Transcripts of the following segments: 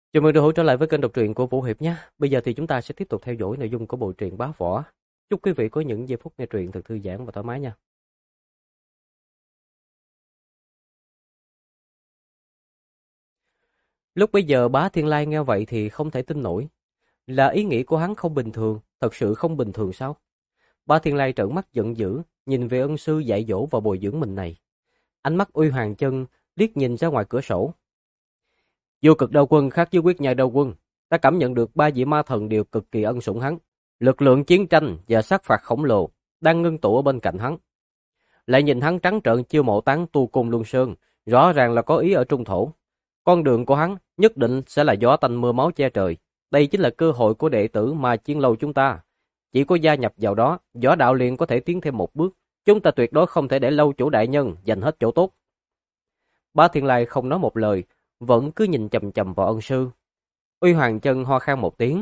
Chào mừng được hỗ trở lại với kênh đọc truyện của Vũ Hiệp nhé. Bây giờ thì chúng ta sẽ tiếp tục theo dõi nội dung của bộ truyện Bá Võ. Chúc quý vị có những giây phút nghe truyện thật thư giãn và thoải mái nha. Lúc bây giờ Bá Thiên Lai nghe vậy thì không thể tin nổi. Là ý nghĩ của hắn không bình thường, thật sự không bình thường sao? Bá Thiên Lai trợn mắt giận dữ, nhìn về ân sư dạy dỗ và bồi dưỡng mình này. Ánh mắt Uy Hoàng Chân liếc nhìn ra ngoài cửa sổ. Vô Cực Đao Quân khác với Quyết Nhai Đao Quân, ta cảm nhận được ba vị ma thần đều cực kỳ ân sủng hắn. Lực lượng chiến tranh và sát phạt khổng lồ đang ngưng tụ ở bên cạnh hắn. Lại nhìn hắn trắng trợn chiêu mộ tán tu Côn Luân Sơn, rõ ràng là có ý ở trung thổ. Con đường của hắn nhất định sẽ là gió tanh mưa máu che trời. Đây chính là cơ hội của đệ tử mà Chiên Lâu chúng ta. Chỉ có gia nhập vào đó, võ đạo liền có thể tiến thêm một bước. Chúng ta tuyệt đối không thể để Lâu chủ đại nhân giành hết chỗ tốt. Bá Thiên Lai không nói một lời, vẫn cứ nhìn chằm chằm vào ân sư. Uy Hoàng Chân ho khan một tiếng.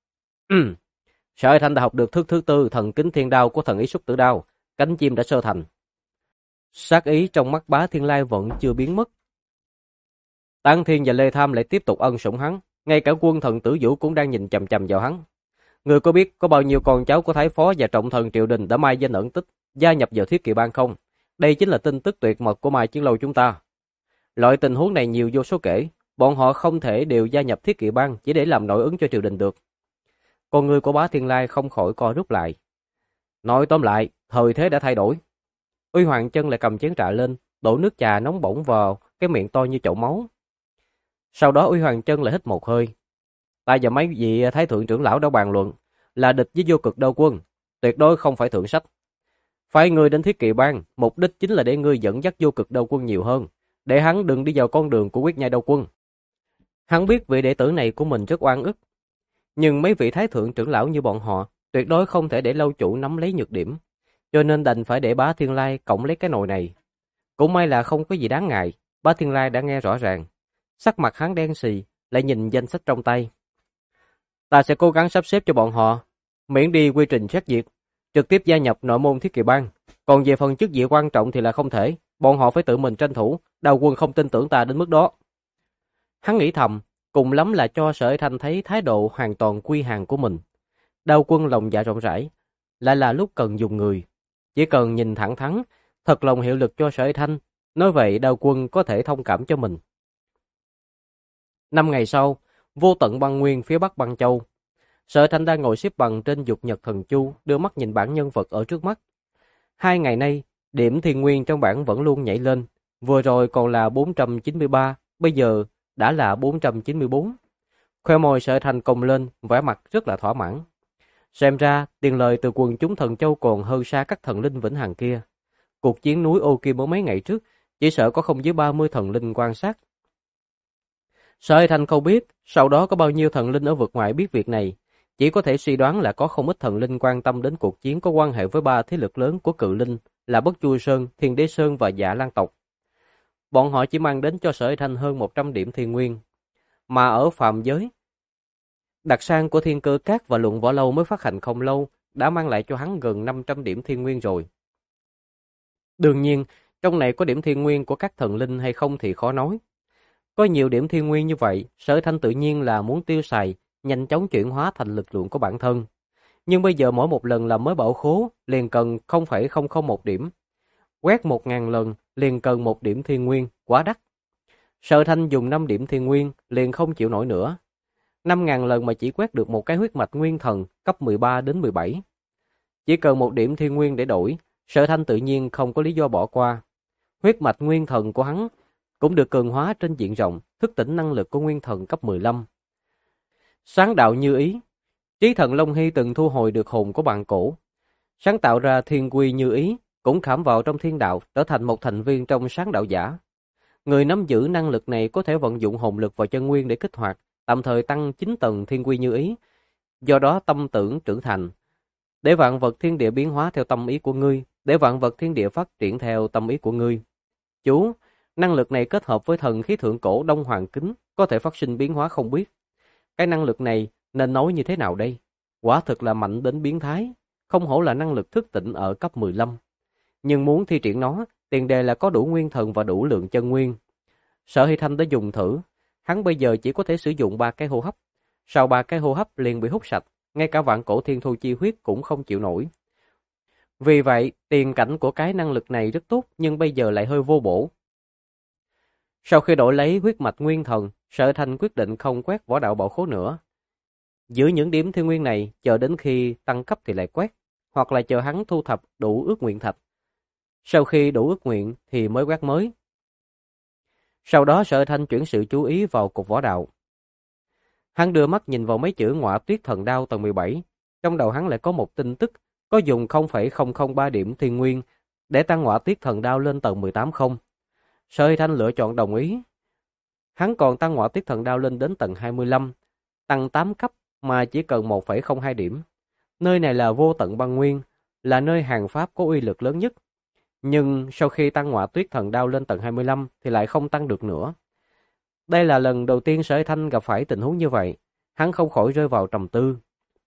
Sở Thanh đã học được thức thứ tư thần kính thiên đao của thần ý xúc tử đao, cánh chim đã sơ thành. Sát ý trong mắt Bá Thiên Lai vẫn chưa biến mất. Tán Thiên và Lê Tham lại tiếp tục ân sủng hắn, ngay cả quân thần Tử Vũ cũng đang nhìn chằm chằm vào hắn. Người có biết có bao nhiêu con cháu của Thái Phó và trọng thần triều đình đã mai danh ẩn tích, gia nhập vào Thiết Kỵ Bang không? Đây chính là tin tức tuyệt mật của Mai Chiến Lâu chúng ta. Loại tình huống này nhiều vô số kể, bọn họ không thể đều gia nhập Thiết Kỵ Bang chỉ để làm nội ứng cho triều đình được. Con người của Bá Thiên Lai không khỏi co rút lại. Nói tóm lại, thời thế đã thay đổi. Uy Hoàng Chân lại cầm chén trà lên, đổ nước trà nóng bỏng vào cái miệng to như chậu máu. Sau đó Uy Hoàng Chân lại hít một hơi. Ta và mấy vị thái thượng trưởng lão đã bàn luận, là địch với Vô Cực Đao Quân, tuyệt đối không phải thượng sách. Phái ngươi đến Thiết Kỵ Bang, mục đích chính là để ngươi dẫn dắt Vô Cực Đao Quân nhiều hơn, để hắn đừng đi vào con đường của Quyết Nhai Đao Quân. Hắn biết vị đệ tử này của mình rất oan ức, nhưng mấy vị thái thượng trưởng lão như bọn họ tuyệt đối không thể để lâu chủ nắm lấy nhược điểm, cho nên đành phải để Bá Thiên Lai cộng lấy cái nồi này. Cũng may là không có gì đáng ngại, Bá Thiên Lai đã nghe rõ ràng. Sắc mặt hắn đen xì, lại nhìn danh sách trong tay. Ta sẽ cố gắng sắp xếp cho bọn họ, miễn đi quy trình xét duyệt, trực tiếp gia nhập nội môn Thiết Kỵ Bang. Còn về phần chức vị quan trọng thì là không thể, bọn họ phải tự mình tranh thủ, Đao Quân không tin tưởng ta đến mức đó. Hắn nghĩ thầm, cùng lắm là cho Sở Thanh thấy thái độ hoàn toàn quy hàng của mình. Đao Quân lòng dạ rộng rãi, lại là lúc cần dùng người. Chỉ cần nhìn thẳng thắn, thật lòng hiệu lực cho Sở Thanh, nói vậy Đao Quân có thể thông cảm cho mình. 5 ngày sau, vô tận băng nguyên phía bắc băng châu. Sở Thanh đang ngồi xếp bằng trên dục nhật thần chu, đưa mắt nhìn bản nhân vật ở trước mắt. 2 ngày nay, điểm thiên nguyên trong bảng vẫn luôn nhảy lên. Vừa rồi còn là 493, bây giờ đã là 494. Khoe môi Sở Thanh cong lên, vẻ mặt rất là thỏa mãn. Xem ra, tiền lời từ quần chúng thần châu còn hơn xa các thần linh vĩnh hằng kia. Cuộc chiến núi Ô Kim ở mấy ngày trước, chỉ sợ có không dưới 30 thần linh quan sát. Sở Thanh không biết, sau đó có bao nhiêu thần linh ở vực ngoại biết việc này, chỉ có thể suy đoán là có không ít thần linh quan tâm đến cuộc chiến có quan hệ với ba thế lực lớn của Cự Linh là Bất Chu Sơn, Thiên Đế Sơn và Dạ Lan tộc. Bọn họ chỉ mang đến cho Sở Thanh hơn 100 điểm thiên nguyên, mà ở phàm giới, đặc sản của Thiên Cơ Các và Luận Võ Lâu mới phát hành không lâu đã mang lại cho hắn gần 500 điểm thiên nguyên rồi. Đương nhiên, trong này có điểm thiên nguyên của các thần linh hay không thì khó nói. Có nhiều điểm thiên nguyên như vậy, Sở Thanh tự nhiên là muốn tiêu xài, nhanh chóng chuyển hóa thành lực lượng của bản thân. Nhưng bây giờ mỗi một lần làm mới bảo khố liền cần 0,001 điểm. Quét 1.000 lần liền cần 1 điểm thiên nguyên, quá đắt. Sở Thanh dùng 5 điểm thiên nguyên liền không chịu nổi nữa. 5.000 lần mà chỉ quét được một cái huyết mạch nguyên thần cấp 13 đến 17. Chỉ cần 1 điểm thiên nguyên để đổi, Sở Thanh tự nhiên không có lý do bỏ qua. Huyết mạch nguyên thần của hắn cũng được cường hóa trên diện rộng, thức tỉnh năng lực của nguyên thần cấp 15. Sáng đạo như ý, Chí Thần Long Hy từng thu hồi được hồn của bạn cổ, sáng tạo ra thiên quy như ý, cũng khảm vào trong thiên đạo, trở thành một thành viên trong sáng đạo giả. Người nắm giữ năng lực này có thể vận dụng hồn lực vào chân nguyên để kích hoạt, tạm thời tăng 9 tầng thiên quy như ý, do đó tâm tưởng trưởng thành. Để vạn vật thiên địa biến hóa theo tâm ý của ngươi, để vạn vật thiên địa phát triển theo tâm ý của ngươi. Chú, năng lực này kết hợp với thần khí thượng cổ Đông Hoàng Kính, có thể phát sinh biến hóa không biết. Cái năng lực này nên nói như thế nào đây? Quả thực là mạnh đến biến thái, không hổ là năng lực thức tỉnh ở cấp 15. Nhưng muốn thi triển nó, tiền đề là có đủ nguyên thần và đủ lượng chân nguyên. Sở Hy Thanh đã dùng thử, Hắn bây giờ chỉ có thể sử dụng 3 cái hô hấp. Sau 3 cái hô hấp liền bị hút sạch, ngay cả vạn cổ thiên thu chi huyết cũng không chịu nổi. Vì vậy, tiền cảnh của cái năng lực này rất tốt nhưng bây giờ lại hơi vô bổ. Sau khi đổi lấy huyết mạch nguyên thần, Sở Thanh quyết định không quét võ đạo bảo khố nữa. Giữ những điểm thiên nguyên này, chờ đến khi tăng cấp thì lại quét, hoặc là chờ hắn thu thập đủ ước nguyện thạch. Sau khi đủ ước nguyện thì mới quét mới. Sau đó Sở Thanh chuyển sự chú ý vào cục võ đạo. Hắn đưa mắt nhìn vào mấy chữ Ngọa Tuyết Thần Đao tầng 17. Trong đầu hắn lại có một tin tức, có dùng 0,003 điểm thiên nguyên để tăng Ngọa Tuyết Thần Đao lên tầng 18 không? Sở Thanh lựa chọn đồng ý. Hắn còn tăng Ngọa Tuyết Thần Đao lên đến tầng 25, tăng 8 cấp mà chỉ cần 1,02 điểm. Nơi này là vô tận băng nguyên, là nơi hàng pháp có uy lực lớn nhất. Nhưng sau khi tăng Ngọa Tuyết Thần Đao lên tầng 25 thì lại không tăng được nữa. Đây là lần đầu tiên Sở Thanh gặp phải tình huống như vậy, hắn không khỏi rơi vào trầm tư.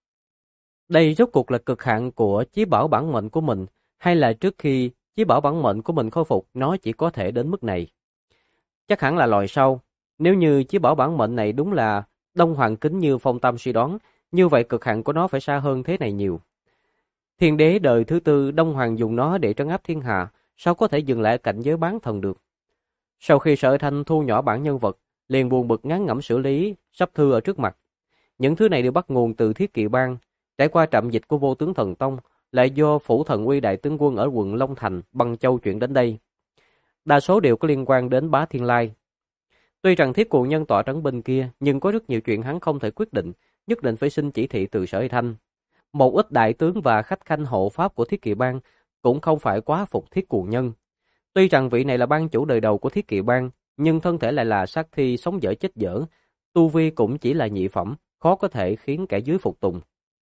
Đây rốt cuộc là cực hạn của chí bảo bản mệnh của mình, hay là trước khi chí bảo bản mệnh của mình khôi phục nó chỉ có thể đến mức này? Chắc hẳn là loại sau. Nếu như chí bảo bản mệnh này đúng là Đông Hoàng Kính như Phong Tam suy đoán, như vậy cực hạn của nó phải xa hơn thế này nhiều. Thiên đế đời thứ tư Đông Hoàng dùng nó để trấn áp thiên hạ, sao có thể dừng lại cảnh giới bán thần được? Sau khi Sở Thanh thu nhỏ bản nhân vật, liền buồn bực ngán ngẩm xử lý sắp thư ở trước mặt. Những thứ này đều bắt nguồn từ Thiết Kỵ Bang, trải qua trạm dịch của Vô Tướng Thần Tông, lại do Phủ Thần Uy đại tướng quân ở quận Long Thành, Băng Châu chuyển đến đây. Đa số đều có liên quan đến Bá Thiên Lai. Tuy rằng Thiết Cuồng Nhân tọa trấn bên kia, nhưng có rất nhiều chuyện hắn không thể quyết định, nhất định phải xin chỉ thị từ Sở Thanh. Một ít đại tướng và khách khanh hộ pháp của Thiết Kỵ Bang cũng không phải quá phục Thiết Cuồng Nhân. Tuy rằng vị này là bang chủ đời đầu của Thiết Kỵ Bang, nhưng thân thể lại là sát thi sống dở chết dở, tu vi cũng chỉ là nhị phẩm, khó có thể khiến kẻ dưới phục tùng.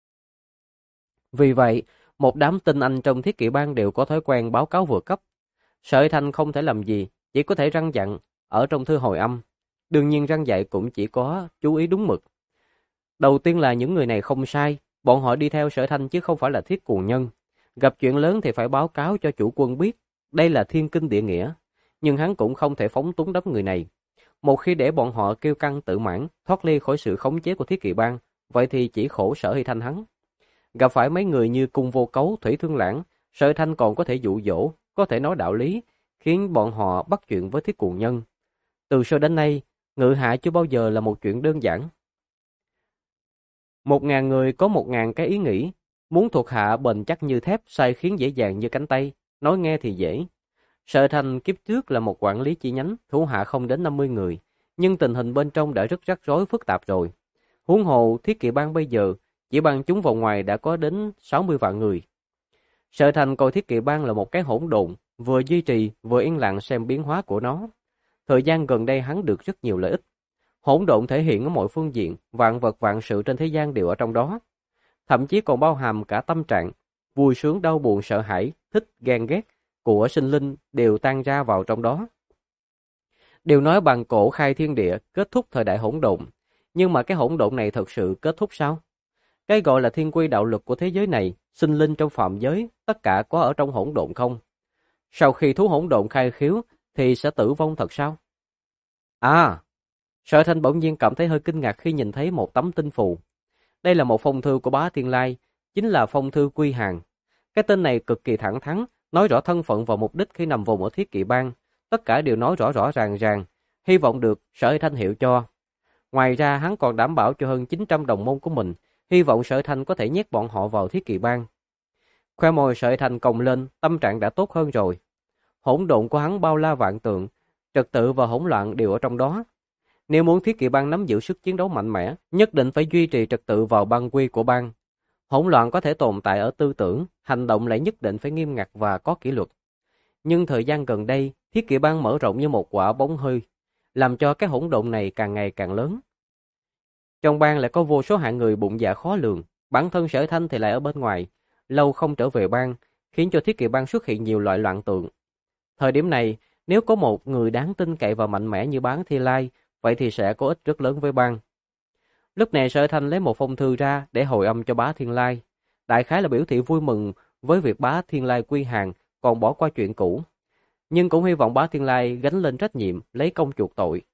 Vì vậy, một đám tinh anh trong Thiết Kỵ Bang đều có thói quen báo cáo vừa cấp. Sở Thanh không thể làm gì, chỉ có thể răn dặn ở trong thư hồi âm. Đương nhiên răn dạy cũng chỉ có chú ý đúng mực. Đầu tiên là những người này không sai, bọn họ đi theo Sở Thanh chứ không phải là Thiết Cuồng Nhân. Gặp chuyện lớn thì phải báo cáo cho chủ quân biết, đây là thiên kinh địa nghĩa. Nhưng hắn cũng không thể phóng túng đám người này. Một khi để bọn họ kiêu căng tự mãn, thoát ly khỏi sự khống chế của Thiết Kỵ Bang, vậy thì chỉ khổ Sở Hy Thanh hắn. Gặp phải mấy người như Cung Vô Cấu, Thủy Thương Lãng, Sở Thanh còn có thể dụ dỗ, có thể nói đạo lý, khiến bọn họ bắt chuyện với Thiết Cuồng Nhân. Từ xưa đến nay, ngự hạ chưa bao giờ là một chuyện đơn giản. 1.000 người có 1.000 cái ý nghĩ, muốn thuộc hạ bền chắc như thép, sai khiến dễ dàng như cánh tay, nói nghe thì dễ. Sở Thanh kiếp trước là một quản lý chi nhánh, thủ hạ không đến 50 người, nhưng tình hình bên trong đã rất rắc rối phức tạp rồi. Huống hồ Thiết Kỵ Bang bây giờ, chỉ bằng chúng vào ngoài đã có đến 60 vạn người. Sở Thanh coi Thiết Kỵ Bang là một cái hỗn độn, vừa duy trì vừa yên lặng xem biến hóa của nó. Thời gian gần đây hắn được rất nhiều lợi ích. Hỗn độn thể hiện ở mọi phương diện, vạn vật vạn sự trên thế gian đều ở trong đó. Thậm chí còn bao hàm cả tâm trạng, vui sướng đau buồn sợ hãi, thích ghen ghét của sinh linh đều tan ra vào trong đó. Đều nói bằng cổ khai thiên địa, kết thúc thời đại hỗn độn. Nhưng mà cái hỗn độn này thật sự kết thúc sao? Cái gọi là thiên quy đạo luật của thế giới này, sinh linh trong phạm giới, tất cả có ở trong hỗn độn không? Sau khi thú hỗn độn khai khiếu, thì sẽ tử vong thật sao? À! Sở Thanh bỗng nhiên cảm thấy hơi kinh ngạc khi nhìn thấy một tấm tinh phù. Đây là một phong thư của Bá Thiên Lai, chính là phong thư quy hàng. Cái tên này cực kỳ thẳng thắn, nói rõ thân phận và mục đích khi nằm vùng ở Thiết Kỵ Bang. Tất cả đều nói rõ rõ ràng ràng, hy vọng được Sở Thanh hiệu cho. Ngoài ra hắn còn đảm bảo cho hơn 900 đồng môn của mình, hy vọng Sở Thanh có thể nhét bọn họ vào Thiết Kỵ Bang. Khoe môi Sở Thanh cong lên, tâm trạng đã tốt hơn rồi. Hỗn độn của hắn bao la vạn tượng, trật tự và hỗn loạn đều ở trong đó. Nếu muốn Thiết Kỵ Bang nắm giữ sức chiến đấu mạnh mẽ, nhất định phải duy trì trật tự vào bang quy của bang. Hỗn loạn có thể tồn tại ở tư tưởng, hành động lại nhất định phải nghiêm ngặt và có kỷ luật. Nhưng thời gian gần đây, Thiết Kỵ Bang mở rộng như một quả bóng hơi, làm cho cái hỗn độn này càng ngày càng lớn. Trong bang lại có vô số hạng người bụng dạ khó lường, bản thân Sở Thanh thì lại ở bên ngoài, lâu không trở về bang, khiến cho Thiết Kỵ Bang xuất hiện nhiều loại loạn tượng. Thời điểm này, nếu có một người đáng tin cậy và mạnh mẽ như Bá Thiên Lai, vậy thì sẽ có ích rất lớn với bang. Lúc này Sở Thanh lấy một phong thư ra để hồi âm cho Bá Thiên Lai, đại khái là biểu thị vui mừng với việc Bá Thiên Lai quy hàng, còn bỏ qua chuyện cũ. Nhưng cũng hy vọng Bá Thiên Lai gánh lên trách nhiệm, lấy công chuộc tội.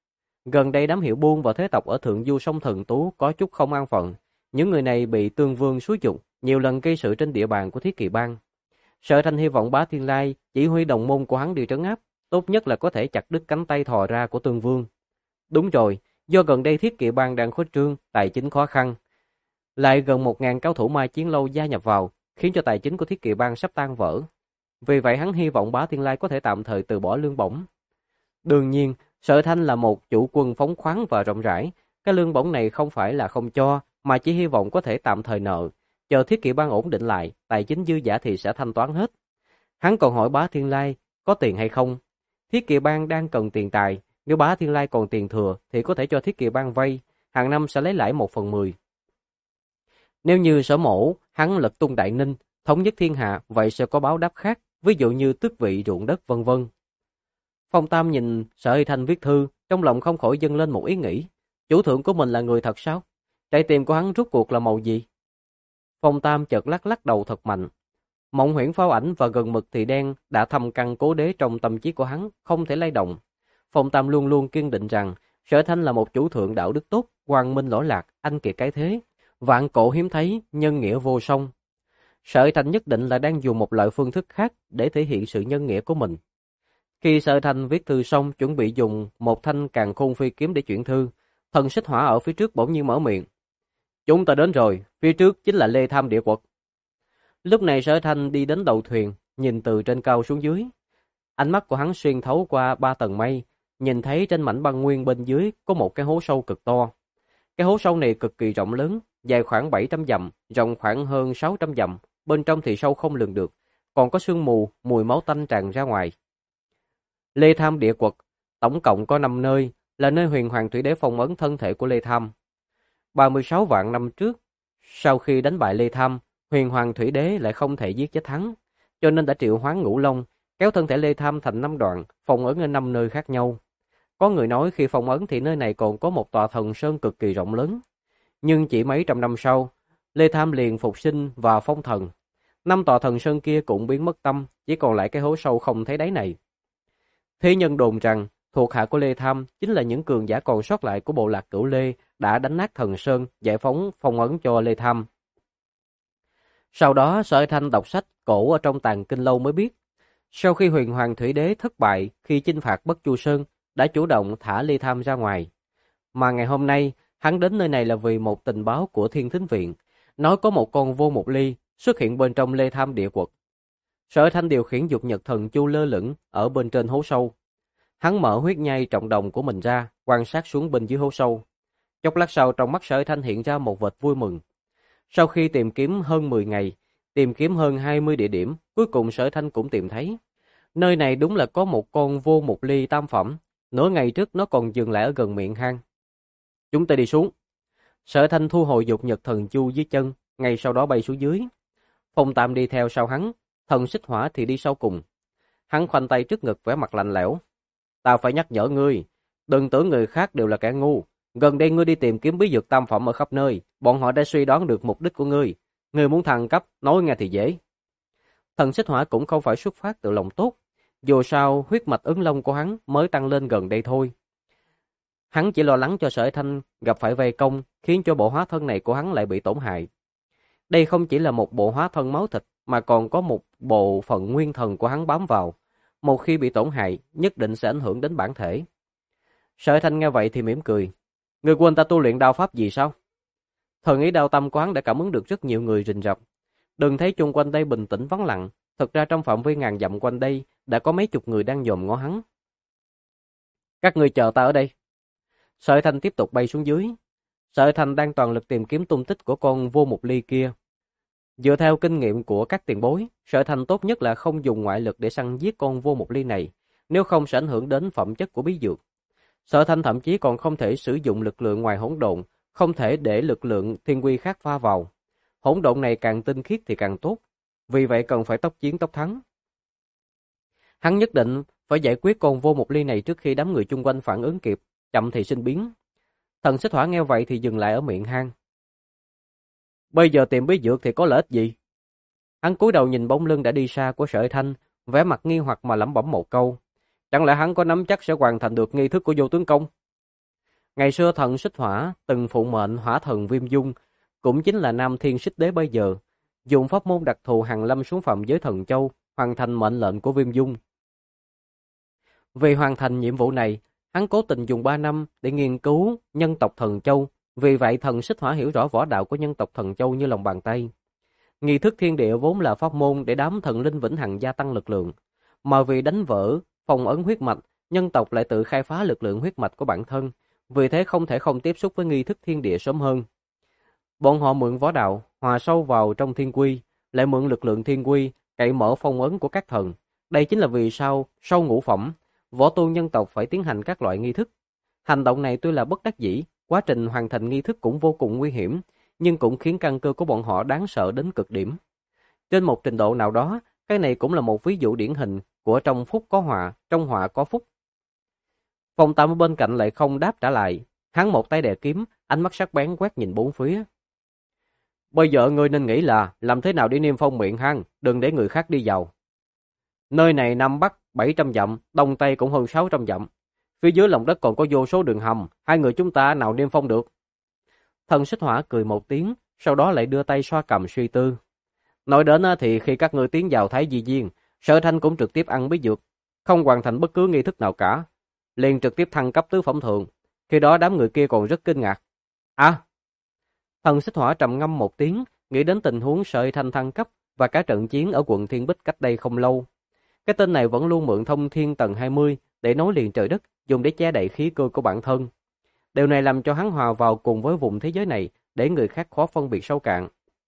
Gần đây đám hiệu buôn và thế tộc ở thượng du sông Thần Tú có chút không an phận. Những người này bị Tương Vương xúi giục, nhiều lần gây sự trên địa bàn của Thiết Kỵ Bang. Sở Thanh hy vọng Bá Thiên Lai chỉ huy đồng môn của hắn đi trấn áp, tốt nhất là có thể chặt đứt cánh tay thò ra của Tương Vương. Đúng rồi, do gần đây Thiết Kỵ Bang đang khuếch trương, tài chính khó khăn, lại gần 1.000 cao thủ Mai Chiến Lâu gia nhập vào, khiến cho tài chính của Thiết Kỵ Bang sắp tan vỡ. Vì vậy hắn hy vọng Bá Thiên Lai có thể tạm thời từ bỏ lương bổng. Đương nhiên, Sở Thanh là một chủ quân phóng khoáng và rộng rãi, cái lương bổng này không phải là không cho, mà chỉ hy vọng có thể tạm thời nợ, chờ Thiết Kỵ Bang ổn định lại, tài chính dư giả thì sẽ thanh toán hết. Hắn còn hỏi Bá Thiên Lai có tiền hay không. Thiết Kỵ Bang đang cần tiền tài, nếu Bá Thiên Lai còn tiền thừa thì có thể cho Thiết Kỵ Bang vay, hàng năm sẽ lấy lãi 1/10. Nếu như Sở Mổ, hắn lật tung Đại Ninh, thống nhất thiên hạ, vậy sẽ có báo đáp khác, ví dụ như tước vị ruộng đất vân vân. Phong Tam nhìn Sở Hy Thanh viết thư, trong lòng không khỏi dâng lên một ý nghĩ. Chủ thượng của mình là người thật sao? Trái tim của hắn rốt cuộc là màu gì? Phong Tam chợt lắc lắc đầu thật mạnh. Mộng huyễn pháo ảnh và gần mực thì đen đã thâm căn cố đế trong tâm trí của hắn, không thể lay động. Phong Tam luôn luôn kiên định rằng Sở Thanh là một chủ thượng đạo đức tốt, quang minh lỗi lạc, anh kiệt cái thế, vạn cổ hiếm thấy, nhân nghĩa vô song. Sở Thanh nhất định là đang dùng một loại phương thức khác để thể hiện sự nhân nghĩa của mình. Khi Sở Thanh viết thư xong, chuẩn bị dùng một thanh càn khôn phi kiếm để chuyển thư, thần xích hỏa ở phía trước bỗng nhiên mở miệng. Chúng ta đến rồi, phía trước chính là Lê Tham địa quật. Lúc này Sở Thanh đi đến đầu thuyền, nhìn từ trên cao xuống dưới. Ánh mắt của hắn xuyên thấu qua 3 tầng mây, nhìn thấy trên mảnh băng nguyên bên dưới có một cái hố sâu cực to. Cái hố sâu này cực kỳ rộng lớn, dài khoảng 700 dặm, rộng khoảng hơn 600 dặm, bên trong thì sâu không lường được, còn có sương mù, mùi máu tanh tràn ra ngoài. Lê Tham địa quật, tổng cộng có 5 nơi, là nơi huyền hoàng thủy đế phong ấn thân thể của Lê Tham. 36 vạn năm trước, sau khi đánh bại Lê Tham, huyền hoàng thủy đế lại không thể giết chết hắn, cho nên đã triệu hoán Ngũ Long, kéo thân thể Lê Tham thành 5 đoạn, phong ấn ở 5 nơi khác nhau. Có người nói khi phong ấn thì nơi này còn có một tòa thần sơn cực kỳ rộng lớn. Nhưng chỉ mấy trăm năm sau, Lê Tham liền phục sinh và phong thần. 5 tòa thần sơn kia cũng biến mất tâm, chỉ còn lại cái hố sâu không thấy đáy này. Thế nhân đồn rằng, thuộc hạ của Lê Tham chính là những cường giả còn sót lại của bộ lạc Cửu Lê đã đánh nát thần sơn, giải phóng phong ấn cho Lê Tham. Sau đó, Sở Thanh đọc sách cổ ở trong Tàng Kinh Lâu mới biết, sau khi huyền hoàng thủy đế thất bại khi chinh phạt Bất Chu Sơn, đã chủ động thả Lê Tham ra ngoài. Mà ngày hôm nay, hắn đến nơi này là vì một tình báo của Thiên Thính Viện, nói có một con vô một ly xuất hiện bên trong Lê Tham địa quật. Sở Thanh điều khiển dục nhật thần chu lơ lửng ở bên trên hố sâu. Hắn mở huyết nhai trọng đồng của mình ra, quan sát xuống bên dưới hố sâu. Chốc lát sau trong mắt Sở Thanh hiện ra một vệt vui mừng. Sau khi tìm kiếm hơn 10 ngày, tìm kiếm hơn 20 địa điểm, cuối cùng Sở Thanh cũng tìm thấy. Nơi này đúng là có một con vô một ly tam phẩm, nửa ngày trước nó còn dừng lại ở gần miệng hang. Chúng ta đi xuống. Sở Thanh thu hồi dục nhật thần chu dưới chân, ngay sau đó bay xuống dưới. Phong Tam đi theo sau hắn, thần xích hỏa thì đi sau cùng. Hắn khoanh tay trước ngực vẻ mặt lạnh lẽo. Tao phải nhắc nhở ngươi, đừng tưởng người khác đều là kẻ ngu. Gần đây ngươi đi tìm kiếm bí dược tam phẩm ở khắp nơi, bọn họ đã suy đoán được mục đích của ngươi. Ngươi muốn thăng cấp, nói nghe thì dễ. Thần xích hỏa cũng không phải xuất phát từ lòng tốt. Dù sao, huyết mạch ứng long của hắn mới tăng lên gần đây thôi. Hắn chỉ lo lắng cho Sở Thanh gặp phải vây công, khiến cho bộ hóa thân này của hắn lại bị tổn hại. Đây không chỉ là một bộ hóa thân máu thịt, mà còn có một bộ phận nguyên thần của hắn bám vào. Một khi bị tổn hại, nhất định sẽ ảnh hưởng đến bản thể. Sở Thanh nghe vậy thì mỉm cười. Người quên ta tu luyện đao pháp gì sao? Thần ý đao tâm của hắn đã cảm ứng được rất nhiều người rình rập. Đừng thấy chung quanh đây bình tĩnh vắng lặng, thực ra trong phạm vi ngàn dặm quanh đây đã có mấy chục người đang dòm ngó hắn. Các người chờ ta ở đây. Sở Thanh tiếp tục bay xuống dưới. Sở Thanh đang toàn lực tìm kiếm tung tích của con vô mục ly kia. Dựa theo kinh nghiệm của các tiền bối, Sở Thanh tốt nhất là không dùng ngoại lực để săn giết con vô mục ly này, nếu không sẽ ảnh hưởng đến phẩm chất của bí dược. Sở Thanh thậm chí còn không thể sử dụng lực lượng ngoài hỗn độn, không thể để lực lượng thiên quy khác pha vào. Hỗn độn này càng tinh khiết thì càng tốt, vì vậy cần phải tốc chiến tốc thắng. Hắn nhất định phải giải quyết con vô mục ly này trước khi đám người chung quanh phản ứng kịp, chậm thì sinh biến. Thần xích hỏa nghe vậy thì dừng lại ở miệng hang. Bây giờ tìm bí dược thì có lợi ích gì? Hắn cúi đầu nhìn bóng lưng đã đi xa của Sở Thanh, vẻ mặt nghi hoặc mà lẩm bẩm một câu. Chẳng lẽ hắn có nắm chắc sẽ hoàn thành được nghi thức của vô tướng công? Ngày xưa thần Xích Hỏa từng phụ mệnh hỏa thần Viêm Dung, cũng chính là Nam Thiên Xích Đế bây giờ, dùng pháp môn đặc thù hàn lâm xuống phạm giới Thần Châu, hoàn thành mệnh lệnh của Viêm Dung. Vì hoàn thành nhiệm vụ này, hắn cố tình dùng 3 năm để nghiên cứu nhân tộc Thần Châu, vì vậy thần Xích Hỏa hiểu rõ võ đạo của nhân tộc Thần Châu như lòng bàn tay. Nghi thức thiên địa vốn là pháp môn để đám thần linh vĩnh hằng gia tăng lực lượng, mà vì đánh vỡ phong ấn huyết mạch, nhân tộc lại tự khai phá lực lượng huyết mạch của bản thân, vì thế không thể không tiếp xúc với nghi thức thiên địa sớm hơn. Bọn họ mượn võ đạo, hòa sâu vào trong thiên quy, lại mượn lực lượng thiên quy, cậy mở phong ấn của các thần. Đây chính là vì sao, sau ngũ phẩm, võ tu nhân tộc phải tiến hành các loại nghi thức. Hành động này tuy là bất đắc dĩ, quá trình hoàn thành nghi thức cũng vô cùng nguy hiểm, nhưng cũng khiến căn cơ của bọn họ đáng sợ đến cực điểm. Trên một trình độ nào đó, cái này cũng là một ví dụ điển hình của trong phúc có họa, trong họa có phúc. Phong Tam ở bên cạnh lại không đáp trả lại, hắn một tay đè kiếm, ánh mắt sắc bén quét nhìn bốn phía. Bây giờ ngươi nên nghĩ là làm thế nào để niêm phong miệng hang, đừng để người khác đi vào. Nơi này Nam Bắc 700 dặm, Đông Tây cũng hơn 600 dặm. Phía dưới lòng đất còn có vô số đường hầm, hai người chúng ta nào niêm phong được. Thần Xích Hỏa cười một tiếng, sau đó lại đưa tay xoa cằm suy tư. Nói đến thì khi các ngươi tiến vào Thái Di Viên, Sở Thanh cũng trực tiếp ăn bí dược, không hoàn thành bất cứ nghi thức nào cả, liền trực tiếp thăng cấp tứ phẩm thượng. Khi đó đám người kia còn rất kinh ngạc. Thần Xích Hỏa trầm ngâm một tiếng, nghĩ đến tình huống Sở Thanh thăng cấp và cả trận chiến ở quận Thiên Bích cách đây không lâu. Cái tên này vẫn luôn mượn thông thiên tầng 20 để nối liền trời đất, dùng để che đậy khí cơ của bản thân. Điều này làm cho hắn hòa vào cùng với vùng thế giới này, để người khác khó phân biệt sâu cạn.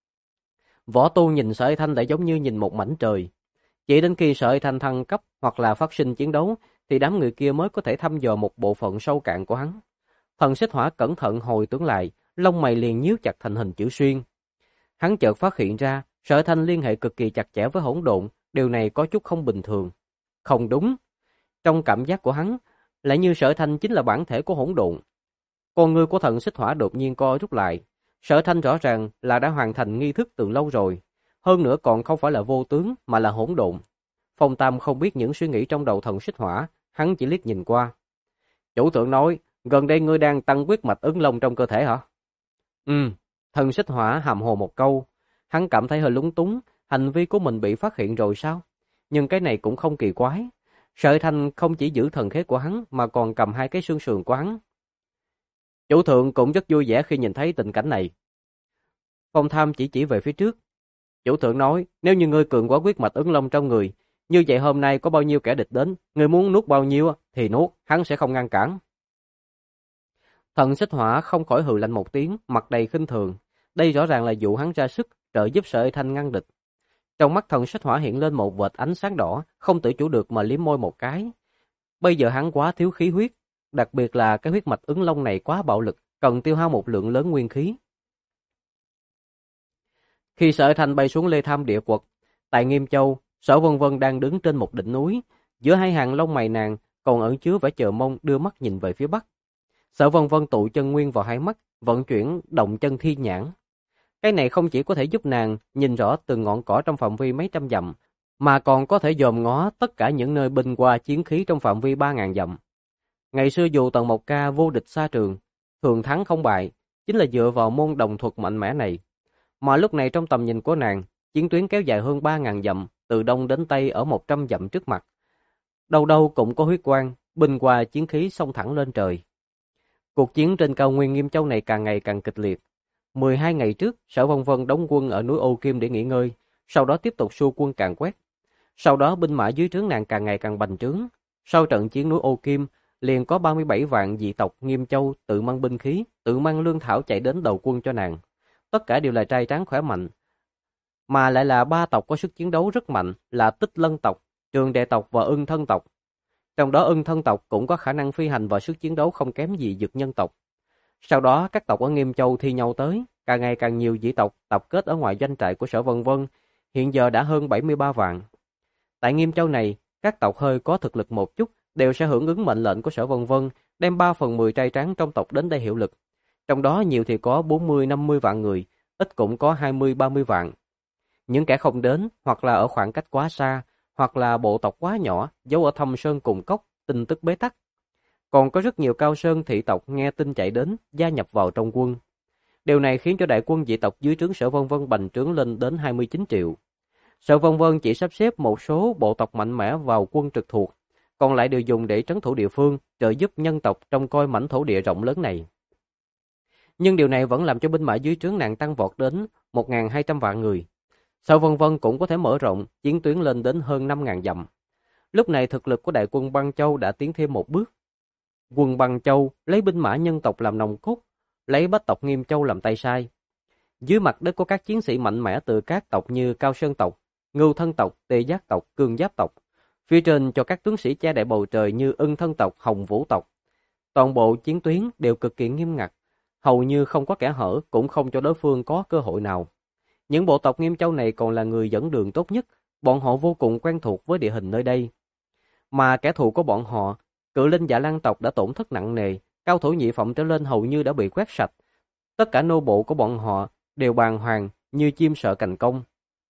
Võ tu nhìn Sở Thanh lại giống như nhìn một mảnh trời. Chỉ đến khi Sở Thanh thăng cấp hoặc là phát sinh chiến đấu, thì đám người kia mới có thể thăm dò một bộ phận sâu cạn của hắn. Thần Xích Hỏa cẩn thận hồi tưởng lại, lông mày liền nhíu chặt thành hình chữ xuyên. Hắn chợt phát hiện ra, Sở Thanh liên hệ cực kỳ chặt chẽ với hỗn độn, điều này có chút không bình thường. Không đúng. Trong cảm giác của hắn, lại như Sở Thanh chính là bản thể của hỗn độn. Con ngươi của Thần Xích Hỏa đột nhiên co rút lại. Sở Thanh rõ ràng là đã hoàn thành nghi thức từ lâu rồi. Hơn nữa còn không phải là vô tướng mà là hỗn độn. Phong Tam không biết những suy nghĩ trong đầu Thần Xích Hỏa, hắn chỉ liếc nhìn qua. Chủ thượng nói, gần đây ngươi đang tăng huyết mạch ứng long trong cơ thể hả? Thần Xích Hỏa hàm hồ một câu. Hắn cảm thấy hơi lúng túng, hành vi của mình bị phát hiện rồi sao? Nhưng cái này cũng không kỳ quái. Sở Thanh không chỉ giữ thần khế của hắn mà còn cầm hai cái xương sườn của hắn. Chủ thượng cũng rất vui vẻ khi nhìn thấy tình cảnh này. Phong Tham chỉ về phía trước. Chủ thượng nói, nếu như ngươi cường quá huyết mạch ứng long trong người, như vậy hôm nay có bao nhiêu kẻ địch đến, ngươi muốn nuốt bao nhiêu thì nuốt, hắn sẽ không ngăn cản. Thần Xích Hỏa không khỏi hừ lạnh một tiếng, mặt đầy khinh thường. Đây rõ ràng là dụ hắn ra sức trợ giúp Sở Thanh ngăn địch. Trong mắt Thần Xích Hỏa hiện lên một vệt ánh sáng đỏ, không tự chủ được mà liếm môi một cái. Bây giờ hắn quá thiếu khí huyết, đặc biệt là cái huyết mạch ứng long này quá bạo lực, cần tiêu hao một lượng lớn nguyên khí. Khi Sở Thanh bay xuống Lê Tham địa quật, tại Nghiêm Châu, Sở Vân Vân đang đứng trên một đỉnh núi, giữa hai hàng lông mày nàng còn ẩn chứa vẻ chờ mong, đưa mắt nhìn về phía bắc. Sở Vân Vân tụ chân nguyên vào hai mắt, vận chuyển động chân thiên nhãn. Cái này không chỉ có thể giúp nàng nhìn rõ từng ngọn cỏ trong phạm vi mấy trăm dặm, mà còn có thể dòm ngó tất cả những nơi binh qua chiến khí trong phạm vi 3.000 dặm. Ngày xưa dù Tần Mộc Ca vô địch xa trường, thường thắng không bại, chính là dựa vào môn đồng thuật mạnh mẽ này. Mà lúc này trong tầm nhìn của nàng, chiến tuyến kéo dài hơn 3.000 dặm, từ đông đến tây ở 100 dặm trước mặt. Đâu đâu cũng có huyết quang, binh qua chiến khí xông thẳng lên trời. Cuộc chiến trên cao nguyên Nghiêm Châu này càng ngày càng kịch liệt. 12 ngày trước, Sở Vân Vân đóng quân ở núi Ô Kim để nghỉ ngơi, sau đó tiếp tục xua quân càn quét. Sau đó binh mã dưới trướng nàng càng ngày càng bành trướng. Sau trận chiến núi Ô Kim, liền có 37 vạn dị tộc Nghiêm Châu tự mang binh khí, tự mang lương thảo chạy đến đầu quân cho nàng. Tất cả đều là trai tráng khỏe mạnh, mà lại là 3 tộc có sức chiến đấu rất mạnh, là Tích Lân tộc, Trường Đệ tộc và Ưng Thân tộc. Trong đó Ưng Thân tộc cũng có khả năng phi hành và sức chiến đấu không kém gì Dực Nhân tộc. Sau đó các tộc ở Nghiêm Châu thi nhau tới, càng ngày càng nhiều dị tộc tập kết ở ngoài doanh trại của Sở Vân Vân, hiện giờ đã hơn 73 vạn. Tại Nghiêm Châu này, các tộc hơi có thực lực một chút đều sẽ hưởng ứng mệnh lệnh của Sở Vân Vân, đem 3/10 trai tráng trong tộc đến đây hiệu lực. Trong đó nhiều thì có 40-50 vạn người, ít cũng có 20-30 vạn. Những kẻ không đến, hoặc là ở khoảng cách quá xa, hoặc là bộ tộc quá nhỏ, giấu ở thâm sơn cùng cốc, tin tức bế tắc. Còn có rất nhiều Cao Sơn thị tộc nghe tin chạy đến, gia nhập vào trong quân. Điều này khiến cho đại quân dị tộc dưới trướng Sở Vân Vân bành trướng lên đến 29 triệu. Sở Vân Vân chỉ sắp xếp một số bộ tộc mạnh mẽ vào quân trực thuộc, còn lại đều dùng để trấn thủ địa phương, trợ giúp nhân tộc trông coi mảnh thổ địa rộng lớn này. Nhưng điều này vẫn làm cho binh mã dưới trướng nàng tăng vọt đến 1.200 vạn người. Sở Vân Vân cũng có thể mở rộng chiến tuyến lên đến hơn 5.000 dặm. Lúc này thực lực của đại quân Băng Châu đã tiến thêm một bước. Quân Băng Châu lấy binh mã nhân tộc làm nòng cốt, lấy bách tộc Nghiêm Châu làm tay sai. Dưới mặt đất có các chiến sĩ mạnh mẽ từ các tộc như Cao Sơn tộc, Ngưu Thân tộc, Tê Giác tộc, Cương Giáp tộc. Phía trên cho các tướng sĩ che đậy bầu trời như Ưng Thân tộc, Hồng Vũ tộc. Toàn bộ chiến tuyến đều cực kỳ nghiêm ngặt, hầu như không có kẽ hở, cũng không cho đối phương có cơ hội nào. Những bộ tộc Nghiêm Châu này còn là người dẫn đường tốt nhất, bọn họ vô cùng quen thuộc với địa hình nơi đây. Mà kẻ thù của bọn họ, Cự Linh Dạ Lan tộc đã tổn thất nặng nề, cao thủ nhị phẩm trở lên hầu như đã bị quét sạch. Tất cả nô bộ của bọn họ đều bàng hoàng như chim sợ cành công.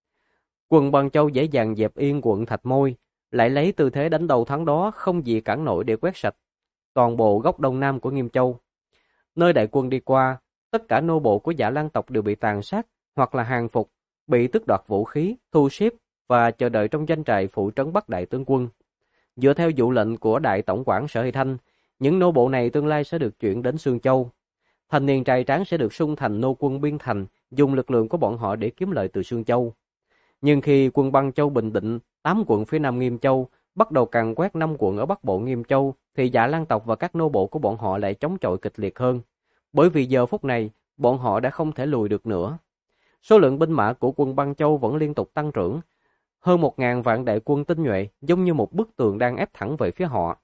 Quần Băng Châu dễ dàng dẹp yên quận Thạch Môi, lại lấy tư thế đánh đầu thắng đó không gì cản nổi để quét sạch toàn bộ góc đông nam của Nghiêm Châu. Nơi đại quân đi qua, tất cả nô bộ của Dạ Lan tộc đều bị tàn sát hoặc là hàng phục, bị tước đoạt vũ khí, thu xếp và chờ đợi trong doanh trại phụ trấn Bắc đại tướng quân. Dựa theo vụ lệnh của đại tổng quản Sở Hy Thanh, những nô bộ này tương lai sẽ được chuyển đến Sương Châu. Thanh niên trai tráng sẽ được xung thành nô quân biên thành, dùng lực lượng của bọn họ để kiếm lợi từ Sương Châu. Nhưng khi quân Băng Châu bình định 8 quận phía nam Nghiêm Châu, bắt đầu càn quét 5 quận ở bắc bộ Nghiêm Châu, thì Dạ Lan tộc và các nô bộ của bọn họ lại chống chọi kịch liệt hơn. Bởi vì giờ phút này, bọn họ đã không thể lùi được nữa. Số lượng binh mã của quân Băng Châu vẫn liên tục tăng trưởng. Hơn 1.000 vạn đại quân tinh nhuệ giống như một bức tường đang ép thẳng về phía họ.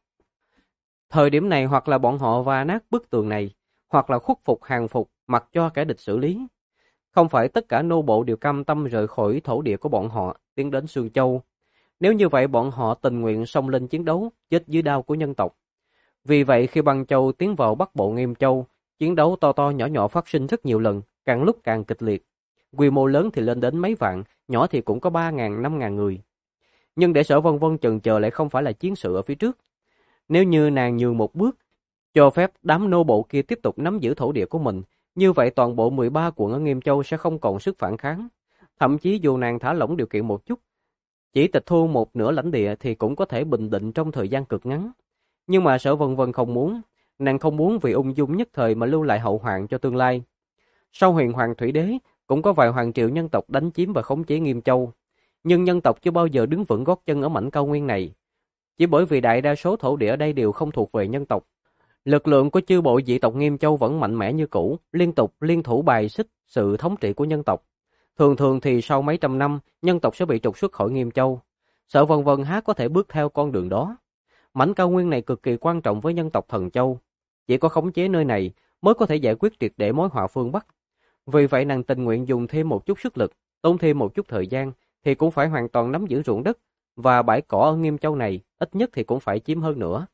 Thời điểm này hoặc là bọn họ va nát bức tường này, hoặc là khuất phục hàng phục, mặc cho kẻ địch xử lý. Không phải tất cả nô bộ đều cam tâm rời khỏi thổ địa của bọn họ, tiến đến Sương Châu. Nếu như vậy bọn họ tình nguyện xông lên chiến đấu, chết dưới đao của nhân tộc. Vì vậy khi Băng Châu tiến vào bắc bộ Nghiêm Châu, chiến đấu to to nhỏ nhỏ phát sinh rất nhiều lần, càng lúc càng kịch liệt. Quy mô lớn thì lên đến mấy vạn, nhỏ thì cũng có 3.000, 5.000 người. Nhưng để Sở Vân Vân chần chờ lại không phải là chiến sự ở phía trước. Nếu như nàng nhường một bước, cho phép đám nô bộ kia tiếp tục nắm giữ thổ địa của mình, như vậy toàn bộ 13 quận ở Nghiêm Châu sẽ không còn sức phản kháng. Thậm chí dù nàng thả lỏng điều kiện một chút, chỉ tịch thu một nửa lãnh địa thì cũng có thể bình định trong thời gian cực ngắn. Nhưng mà Sở Vân Vân không muốn, nàng không muốn vì ung dung nhất thời mà lưu lại hậu hoạn cho tương lai. Sau Huyền Hoàng Thủy Đế, cũng có vài hoàng triều nhân tộc đánh chiếm và khống chế Nghiêm Châu. Nhưng nhân tộc chưa bao giờ đứng vững gót chân ở mảnh cao nguyên này. Chỉ bởi vì đại đa số thổ địa ở đây đều không thuộc về nhân tộc. Lực lượng của chư bộ dị tộc Nghiêm Châu vẫn mạnh mẽ như cũ, liên tục liên thủ bài xích sự thống trị của nhân tộc. Thường thường thì sau mấy trăm năm, nhân tộc sẽ bị trục xuất khỏi Nghiêm Châu. Sở Vân Vân há có thể bước theo con đường đó. Mảnh cao nguyên này cực kỳ quan trọng với nhân tộc Thần Châu. Chỉ có khống chế nơi này mới có thể giải quyết triệt để mối họa phương Bắc. Vì vậy nàng tình nguyện dùng thêm một chút sức lực, tốn thêm một chút thời gian, thì cũng phải hoàn toàn nắm giữ ruộng đất, và bãi cỏ ở Nghiêm Châu này, ít nhất thì cũng phải chiếm hơn nữa.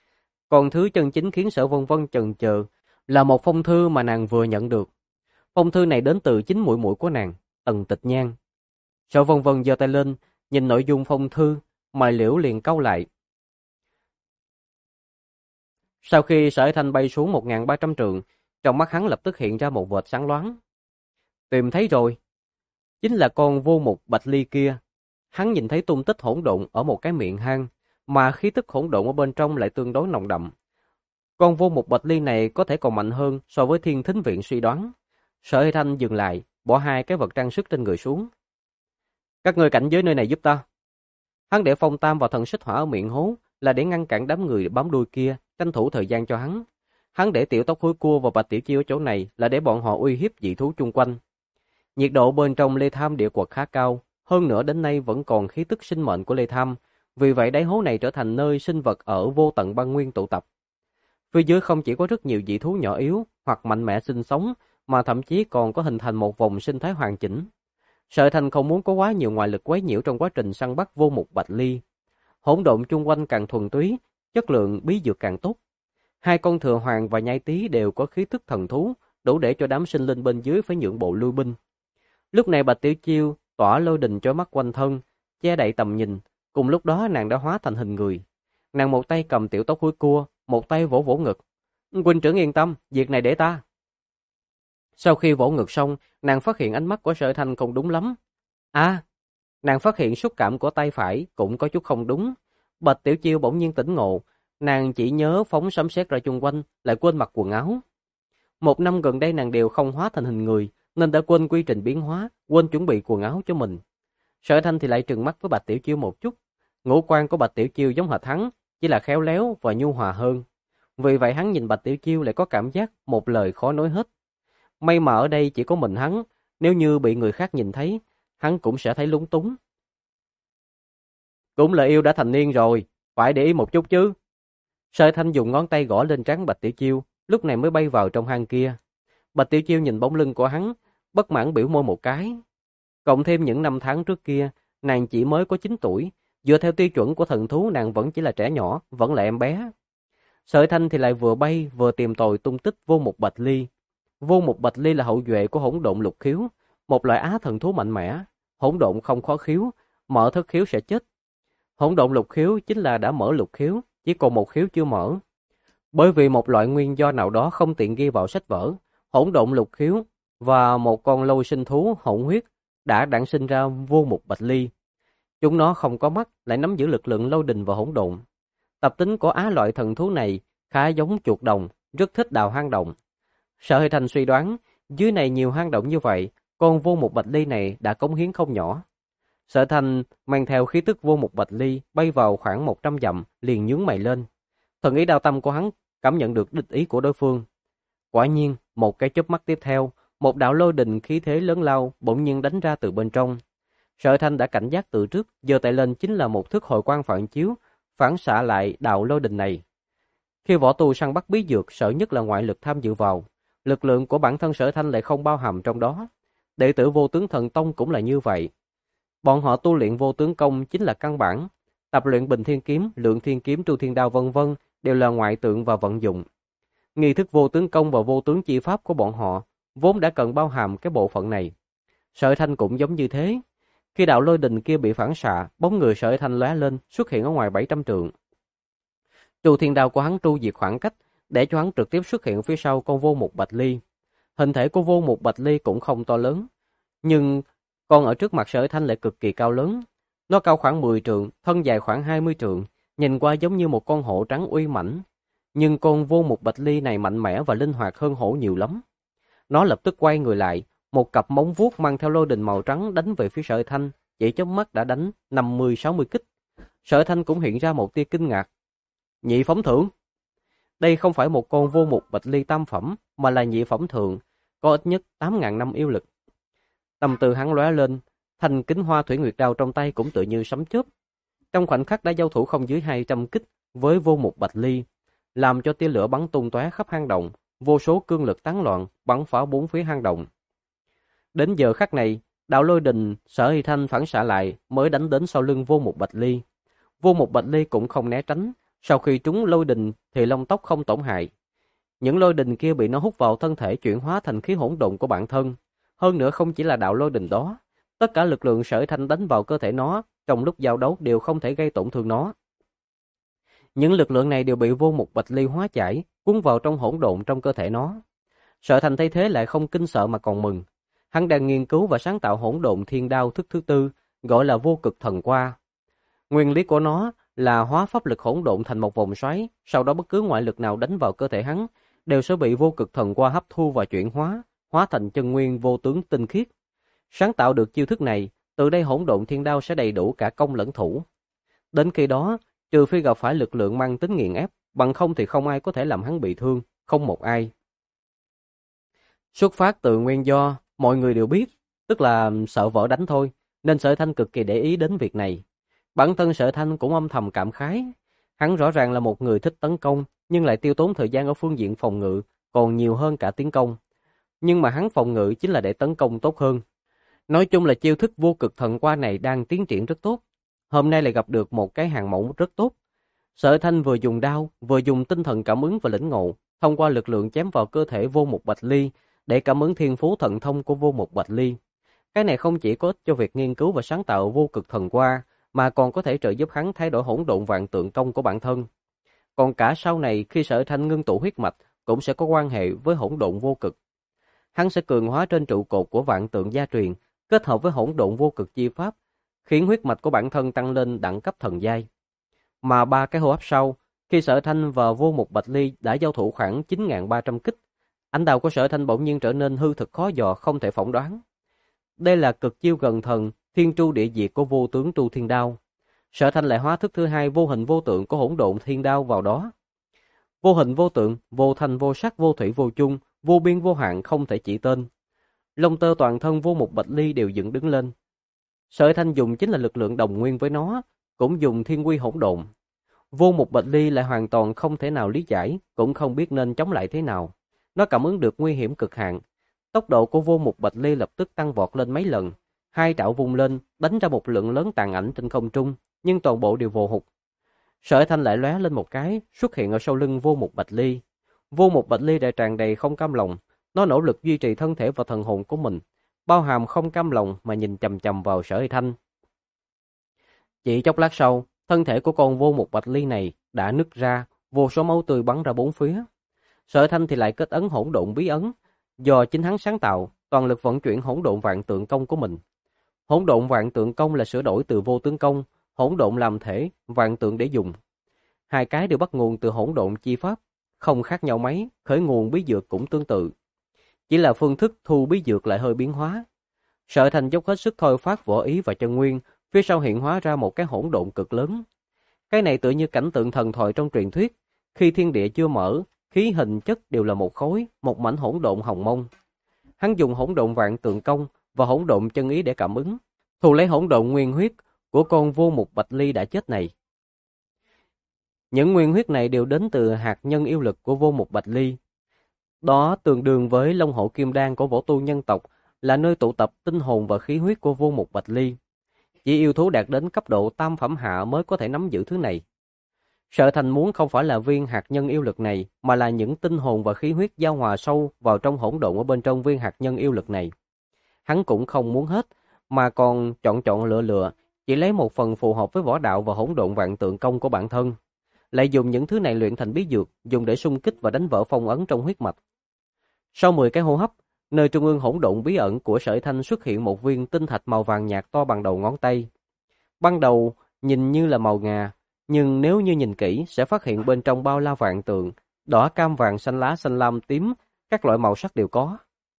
Còn thứ chân chính khiến Sở Vân Vân chần chờ là một phong thư mà nàng vừa nhận được. Phong thư này đến từ chính muội muội của nàng, Tần Tịch Nhan. Sở Vân Vân giơ tay lên, nhìn nội dung phong thư, mày liễu liền cau lại. Sau khi Sở Thanh bay xuống 1.300 trượng, trong mắt hắn lập tức hiện ra một vệt sáng loáng. Tìm thấy rồi. Chính là con vô mục Bạch Ly kia. Hắn nhìn thấy tung tích hỗn độn ở một cái miệng hang, mà khí tức hỗn độn ở bên trong lại tương đối nồng đậm. Con vô mục Bạch Ly này có thể còn mạnh hơn so với Thiên Thính Viện suy đoán. Sở Thanh dừng lại, bỏ hai cái vật trang sức trên người xuống. Các ngươi cảnh giới nơi này giúp ta. Hắn để phong tam vào thần xích hỏa ở miệng hố là để ngăn cản đám người bám đuôi kia, tranh thủ thời gian cho hắn. Hắn để tiểu tóc hối cua và Bạch Tiểu Chiêu ở chỗ này là để bọn họ uy hiếp dị thú chung quanh. Nhiệt độ bên trong Lê Tham địa quật khá cao, hơn nữa đến nay vẫn còn khí tức sinh mệnh của Lê Tham, vì vậy đáy hố này trở thành nơi sinh vật ở vô tận băng nguyên tụ tập. Phía dưới không chỉ có rất nhiều dị thú nhỏ yếu hoặc mạnh mẽ sinh sống, mà thậm chí còn có hình thành một vùng sinh thái hoàn chỉnh. Sở Thành không muốn có quá nhiều ngoại lực quấy nhiễu trong quá trình săn bắt vô mục Bạch Ly. Hỗn độn chung quanh càng thuần túy, chất lượng bí dược càng tốt. Hai con thừa hoàng và nhai tí đều có khí tức thần thú, đủ để cho đám sinh linh bên dưới phải nhượng bộ lui binh. Lúc này Bạch Tiểu Chiêu tỏa lôi đình chói mắt quanh thân, che đậy tầm nhìn, cùng lúc đó nàng đã hóa thành hình người. Nàng một tay cầm tiểu tóc hối cua, một tay vỗ vỗ ngực. Huynh trưởng yên tâm, việc này để ta. Sau khi vỗ ngực xong, nàng phát hiện ánh mắt của Sở Thanh không đúng lắm. À, nàng phát hiện xúc cảm của tay phải cũng có chút không đúng. Bạch Tiểu Chiêu bỗng nhiên tỉnh ngộ, nàng chỉ nhớ phóng sấm sét ra chung quanh, lại quên mặc quần áo. Một năm gần đây nàng đều không hóa thành hình người, nên đã quên quy trình biến hóa, quên chuẩn bị quần áo cho mình. Sở Thanh thì lại trừng mắt với Bạch Tiểu Chiêu một chút. Ngũ quan của Bạch Tiểu Chiêu giống hệt hắn, chỉ là khéo léo và nhu hòa hơn. Vì vậy hắn nhìn Bạch Tiểu Chiêu lại có cảm giác một lời khó nói hết. May mà ở đây chỉ có mình hắn, nếu như bị người khác nhìn thấy, hắn cũng sẽ thấy lúng túng. Cũng là yêu đã thành niên rồi, phải để ý một chút chứ. Sở Thanh dùng ngón tay gõ lên trán Bạch Tiểu Chiêu, lúc này mới bay vào trong hang kia. Bạch Tiểu Chiêu nhìn bóng lưng của hắn, bất mãn biểu môi một cái. Cộng thêm những năm tháng trước kia, nàng chỉ mới có 9 tuổi, dựa theo tiêu chuẩn của thần thú nàng vẫn chỉ là trẻ nhỏ, vẫn là em bé. Sở Thanh thì lại vừa bay vừa tìm tòi tung tích Vô Mục Bạch Ly. Vô Mục Bạch Ly là hậu duệ của Hỗn Độn Lục Khiếu, một loại á thần thú mạnh mẽ. Hỗn độn không khó khiếu, mở thất khiếu sẽ chết. Hỗn Độn Lục Khiếu chính là đã mở lục khiếu, chỉ còn một khiếu chưa mở. Bởi vì một loại nguyên do nào đó không tiện ghi vào sách vở, Hỗn Độn Lục Khiếu và một con lôi sinh thú hỗn huyết đã đản sinh ra Vô Mục Bạch Ly. Chúng nó không có mắt, lại nắm giữ lực lượng lôi đình và hỗn độn. Tập tính của á loại thần thú này khá giống chuột đồng, rất thích đào hang động. Sở Hơi Thành suy đoán, dưới này nhiều hang động như vậy, con Vô Mục Bạch Ly này đã cống hiến không nhỏ. Sở Thành mang theo khí tức Vô Mục Bạch Ly bay vào khoảng 100 dặm, liền nhướng mày lên. Thần ý đao tâm của hắn cảm nhận được địch ý của đối phương. Quả nhiên, một cái chớp mắt tiếp theo, một đạo lôi đình khí thế lớn lao bỗng nhiên đánh ra từ bên trong. Sở Thanh đã cảnh giác từ trước, giơ tay lên chính là một thức hồi quang phản chiếu, phản xạ lại đạo lôi đình này. Khi võ tu săn bắt bí dược, sợ nhất là ngoại lực tham dự vào. Lực lượng của bản thân Sở Thanh lại không bao hàm trong đó. Đệ tử Vô Tướng Thần Tông cũng là như vậy. Bọn họ tu luyện Vô Tướng Công chính là căn bản. Tập luyện Bình Thiên Kiếm, Lượng Thiên Kiếm, Tru Thiên Đao vân vân đều là ngoại tượng và vận dụng. Nghi thức Vô Tướng Công và Vô Tướng Chi Pháp của bọn họ vốn đã cần bao hàm cái bộ phận này. Sở Thanh cũng giống như thế. Khi đạo lôi đình kia bị phản xạ, bóng người Sở Thanh lóe lên, xuất hiện ở ngoài 700 trượng. Tru Thiên Đao của hắn tru diệt khoảng cách, để cho hắn trực tiếp xuất hiện phía sau con Vô Mục Bạch Ly. Hình thể của Vô Mục Bạch Ly cũng không to lớn, nhưng con ở trước mặt Sở Thanh lại cực kỳ cao lớn. Nó cao khoảng 10 trượng, thân dài khoảng 20 trượng, nhìn qua giống như một con hổ trắng uy mãnh. Nhưng con Vô Mục Bạch Ly này mạnh mẽ và linh hoạt hơn hổ nhiều lắm. Nó lập tức quay người lại, một cặp móng vuốt mang theo lôi đình màu trắng đánh về phía Sở Thanh, chỉ chớp mắt đã đánh 50-60 kích. Sở Thanh cũng hiện ra một tia kinh ngạc. Nhị phẩm thượng. Đây không phải một con Vô Mục Bạch Ly tam phẩm, mà là nhị phẩm thượng, có ít nhất 8.000 năm yêu lực. Tâm tư hắn lóe lên, thanh kính hoa thủy nguyệt đao trong tay cũng tựa như sấm chớp. Trong khoảnh khắc đã giao thủ không dưới 200 kích với Vô Mục Bạch Ly, làm cho tia lửa bắn tung tóe khắp hang động, vô số cương lực tán loạn bắn phá bốn phía hang động. Đến giờ khắc này, đạo lôi đình Sở Hy Thanh phản xạ lại mới đánh đến sau lưng Vô Mục Bạch Ly. Vô Mục Bạch Ly cũng không né tránh, sau khi trúng lôi đình thì lông tóc không tổn hại. Những lôi đình kia bị nó hút vào thân thể chuyển hóa thành khí hỗn độn của bản thân. Hơn nữa không chỉ là đạo lôi đình đó, tất cả lực lượng Sở Thanh đánh vào cơ thể nó trong lúc giao đấu đều không thể gây tổn thương nó. Những lực lượng này đều bị Vô Mục Bạch Ly hóa giải, cuốn vào trong hỗn độn trong cơ thể nó. Sở Thanh thấy thế lại không kinh sợ mà còn mừng. Hắn đang nghiên cứu và sáng tạo hỗn độn thiên đao thức thứ tư, gọi là Vô Cực Thần Qua. Nguyên lý của nó là hóa pháp lực hỗn độn thành một vòng xoáy, sau đó bất cứ ngoại lực nào đánh vào cơ thể hắn đều sẽ bị Vô Cực Thần Qua hấp thu và chuyển hóa, hóa thành chân nguyên vô tướng tinh khiết. Sáng tạo được chiêu thức này, từ đây hỗn độn thiên đao sẽ đầy đủ cả công lẫn thủ. Đến khi đó, trừ phi gặp phải lực lượng mang tính nghiền ép, bằng không thì không ai có thể làm hắn bị thương, không một ai. Xuất phát từ nguyên do, mọi người đều biết, tức là sợ vợ đánh thôi, nên Sở Thanh cực kỳ để ý đến việc này. Bản thân Sở Thanh cũng âm thầm cảm khái. Hắn rõ ràng là một người thích tấn công, nhưng lại tiêu tốn thời gian ở phương diện phòng ngự, còn nhiều hơn cả tiến công. Nhưng mà hắn phòng ngự chính là để tấn công tốt hơn. Nói chung là chiêu thức Vô Cực Thần Qua này đang tiến triển rất tốt. Hôm nay lại gặp được một cái hàng mẫu rất tốt. Sở Thanh vừa dùng đao, vừa dùng tinh thần cảm ứng và lĩnh ngộ, thông qua lực lượng chém vào cơ thể Vô Mục Bạch Ly để cảm ứng thiên phú thần thông của Vô Mục Bạch Ly. Cái này không chỉ có ích cho việc nghiên cứu và sáng tạo Vô Cực Thần Qua, mà còn có thể trợ giúp hắn thay đổi hỗn độn vạn tượng công của bản thân. còn cả sau này khi Sở Thanh ngưng tụ huyết mạch cũng sẽ có quan hệ với hỗn độn vô cực. Hắn sẽ cường hóa trên trụ cột của vạn tượng gia truyền, kết hợp với hỗn độn vô cực chi pháp, khiến huyết mạch của bản thân tăng lên đẳng cấp thần giai. Mà 3 cái hô hấp sau, khi Sở Thanh và Vô Mục Bạch Ly đã giao thủ khoảng 9.300 kích, ánh đao của Sở Thanh bỗng nhiên trở nên hư thực khó dò, không thể phỏng đoán. Đây là cực chiêu gần thần, thiên tru địa diệt của vô tướng Tru Thiên Đao. Sở Thanh lại hóa thức thứ hai vô hình vô tượng của hỗn độn thiên đao vào đó. Vô hình vô tượng, vô thanh vô sắc, vô thủy vô chung, vô biên vô hạn, không thể chỉ tên. Lông tơ toàn thân Vô Mục Bạch Ly đều dựng đứng lên. Sở Thanh dùng chính là lực lượng đồng nguyên với nó, cũng dùng thiên quy hỗn độn. Vô Mục Bạch Ly lại hoàn toàn không thể nào lý giải, cũng không biết nên chống lại thế nào. Nó cảm ứng được nguy hiểm cực hạn. Tốc độ của Vô Mục Bạch Ly lập tức tăng vọt lên mấy lần. Hai trảo vung lên, đánh ra một lượng lớn tàn ảnh trên không trung, nhưng toàn bộ đều vô hụt. Sở Thanh lại lóe lên một cái, xuất hiện ở sau lưng Vô Mục Bạch Ly. Vô Mục Bạch Ly đã tràn đầy không cam lòng, nó nỗ lực duy trì thân thể và thần hồn của mình, bao hàm không cam lòng mà nhìn chằm chằm vào Sở Thanh. Chỉ chốc lát sau, thân thể của con Vô Mục Bạch Ly này đã nứt ra, vô số máu tươi bắn ra bốn phía. Sở Thanh thì lại kết ấn hỗn độn bí ấn, do chính hắn sáng tạo, toàn lực vận chuyển hỗn độn vạn tượng công của mình. Hỗn độn vạn tượng công là sửa đổi từ vô tướng công, hỗn độn làm thể, vạn tượng để dùng. Hai cái đều bắt nguồn từ hỗn độn chi pháp, không khác nhau mấy, khởi nguồn bí dược cũng tương tự. Chỉ là phương thức thu bí dược lại hơi biến hóa. Sở Thành dốc hết sức thôi phát võ ý và chân nguyên, phía sau hiện hóa ra một cái hỗn độn cực lớn. Cái này tự như cảnh tượng thần thoại trong truyền thuyết, khi thiên địa chưa mở, khí hình chất đều là một khối, một mảnh hỗn độn hồng mông. Hắn dùng hỗn độn vạn tượng công và hỗn độn chân ý để cảm ứng, thu lấy hỗn độn nguyên huyết của con Vô Mục Bạch Ly đã chết này. Những nguyên huyết này đều đến từ hạt nhân yêu lực của Vô Mục Bạch Ly. Đó tương đương với Long Hổ Kim Đan của võ tu nhân tộc, là nơi tụ tập tinh hồn và khí huyết của Vô Mục Bạch Ly. Chỉ yêu thú đạt đến cấp độ tam phẩm hạ mới có thể nắm giữ thứ này. Sở Thành muốn không phải là viên hạt nhân yêu lực này, mà là những tinh hồn và khí huyết giao hòa sâu vào trong hỗn độn ở bên trong viên hạt nhân yêu lực này. Hắn cũng không muốn hết, mà còn chọn lựa, chỉ lấy một phần phù hợp với võ đạo và hỗn độn vạn tượng công của bản thân. Lại dùng những thứ này luyện thành bí dược, dùng để xung kích và đánh vỡ phong ấn trong huyết mạch. Sau 10 cái hô hấp, nơi trung ương hỗn độn bí ẩn của Sở Thanh xuất hiện một viên tinh thạch màu vàng nhạt to bằng đầu ngón tay. Ban đầu nhìn như là màu ngà, nhưng nếu như nhìn kỹ sẽ phát hiện bên trong bao la vạn tượng, đỏ cam vàng xanh lá xanh lam tím, các loại màu sắc đều có.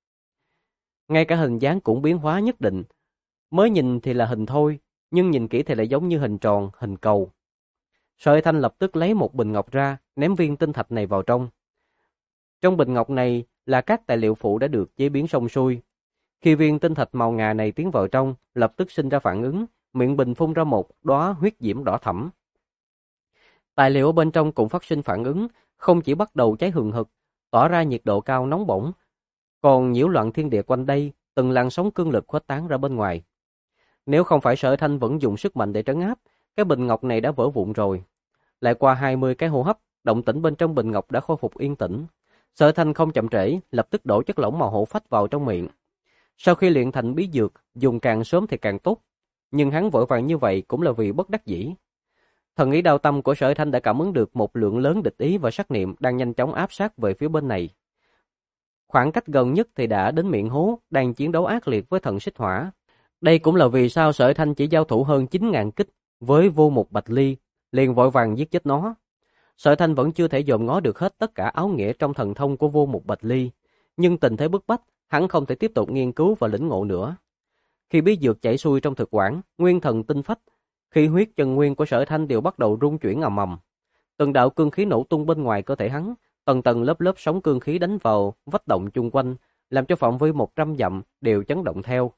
Ngay cả hình dáng cũng biến hóa nhất định. Mới nhìn thì là hình thôi, nhưng nhìn kỹ thì lại giống như hình tròn, hình cầu. Sở Thanh lập tức lấy một bình ngọc ra, ném viên tinh thạch này vào trong. Trong bình ngọc này là các tài liệu phụ đã được chế biến xong xuôi. Khi viên tinh thạch màu ngà này tiến vào trong, lập tức sinh ra phản ứng, miệng bình phun ra một đóa huyết diễm đỏ thẫm. Tài liệu ở bên trong cũng phát sinh phản ứng, không chỉ bắt đầu cháy hừng hực, tỏa ra nhiệt độ cao nóng bỏng, còn nhiễu loạn thiên địa quanh đây, từng làn sóng cương lực khuếch tán ra bên ngoài. Nếu không phải Sở Thanh vẫn dùng sức mạnh để trấn áp, cái bình ngọc này đã vỡ vụn rồi. Lại qua 20 cái hô hấp, động tĩnh bên trong bình ngọc đã khôi phục yên tĩnh. Sở Thanh không chậm trễ, lập tức đổ chất lỏng màu hổ phách vào trong miệng. Sau khi luyện thành bí dược, dùng càng sớm thì càng tốt, nhưng hắn vội vàng như vậy cũng là vì bất đắc dĩ. Thần ý đao tâm của Sở Thanh đã cảm ứng được một lượng lớn địch ý và sát niệm đang nhanh chóng áp sát về phía bên này. Khoảng cách gần nhất thì đã đến miệng hố, đang chiến đấu ác liệt với thần xích hỏa. Đây cũng là vì sao Sở Thanh chỉ giao thủ hơn 9.000 kích với Vô Mục Bạch Ly, liền vội vàng giết chết nó. Sở Thanh vẫn chưa thể dòm ngó được hết tất cả áo nghĩa trong thần thông của Vô Mục Bạch Ly, nhưng tình thế bức bách, hắn không thể tiếp tục nghiên cứu và lĩnh ngộ nữa. Khi bí dược chảy xuôi trong thực quản, nguyên thần tinh phách, khí huyết chân nguyên của Sở Thanh đều bắt đầu rung chuyển ầm ầm. Từng đạo cương khí nổ tung bên ngoài cơ thể hắn, tầng tầng lớp lớp sóng cương khí đánh vào vách động chung quanh, làm cho phạm vi 100 dặm đều chấn động theo.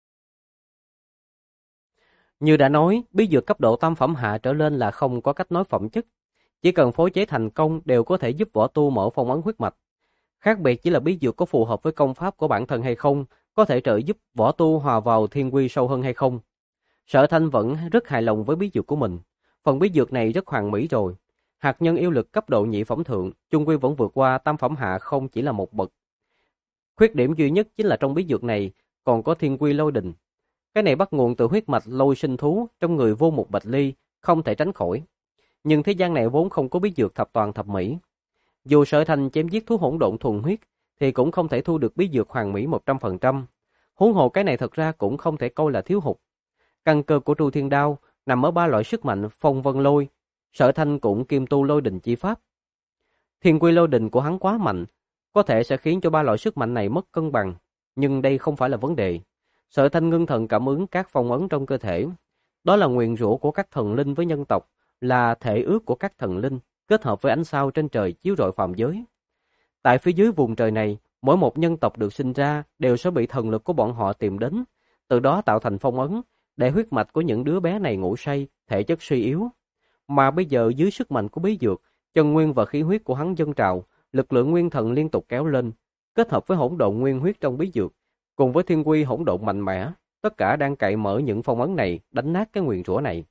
Như đã nói, bí dược cấp độ tam phẩm hạ trở lên là không có cách nói phẩm chất. Chỉ cần phối chế thành công đều có thể giúp võ tu mở phong ấn huyết mạch. Khác biệt chỉ là bí dược có phù hợp với công pháp của bản thân hay không, có thể trợ giúp võ tu hòa vào thiên quy sâu hơn hay không. Sở Thanh vẫn rất hài lòng với bí dược của mình. Phần bí dược này rất hoàn mỹ rồi. Hạt nhân yêu lực cấp độ nhị phẩm thượng, chung quy vẫn vượt qua tam phẩm hạ không chỉ là một bậc. Khuyết điểm duy nhất chính là trong bí dược này còn có thiên quy lôi đình. Cái này bắt nguồn từ huyết mạch lôi sinh thú trong người Vô Mục Bạch Ly, không thể tránh khỏi. nhưng thế gian này vốn không có bí dược thập toàn thập mỹ. Dù Sở Thanh chém giết thú hỗn độn thuần huyết, thì cũng không thể thu được bí dược hoàn mỹ 100%. Huống hồ cái này thật ra cũng không thể coi là thiếu hụt. Căn cơ của Tru Thiên Đao nằm ở ba loại sức mạnh phong vân lôi. Sở Thanh cũng kiêm tu lôi đình chi pháp. Thiên quy lôi đình của hắn quá mạnh, có thể sẽ khiến cho ba loại sức mạnh này mất cân bằng. Nhưng đây không phải là vấn đề. Sở Thanh ngưng thần cảm ứng các phong ấn trong cơ thể. Đó là nguyền rủa của các thần linh với nhân tộc, là thể ước của các thần linh, kết hợp với ánh sao trên trời chiếu rọi phàm giới. Tại phía dưới vùng trời này, mỗi một nhân tộc được sinh ra đều sẽ bị thần lực của bọn họ tìm đến, từ đó tạo thành phong ấn, để huyết mạch của những đứa bé này ngủ say, thể chất suy yếu. Mà bây giờ dưới sức mạnh của bí dược, chân nguyên và khí huyết của hắn dâng trào, lực lượng nguyên thần liên tục kéo lên, kết hợp với hỗn độn nguyên huyết trong bí dược, cùng với thiên quy hỗn độn mạnh mẽ, tất cả đang cậy mở những phong ấn này, đánh nát cái nguyền rủa này.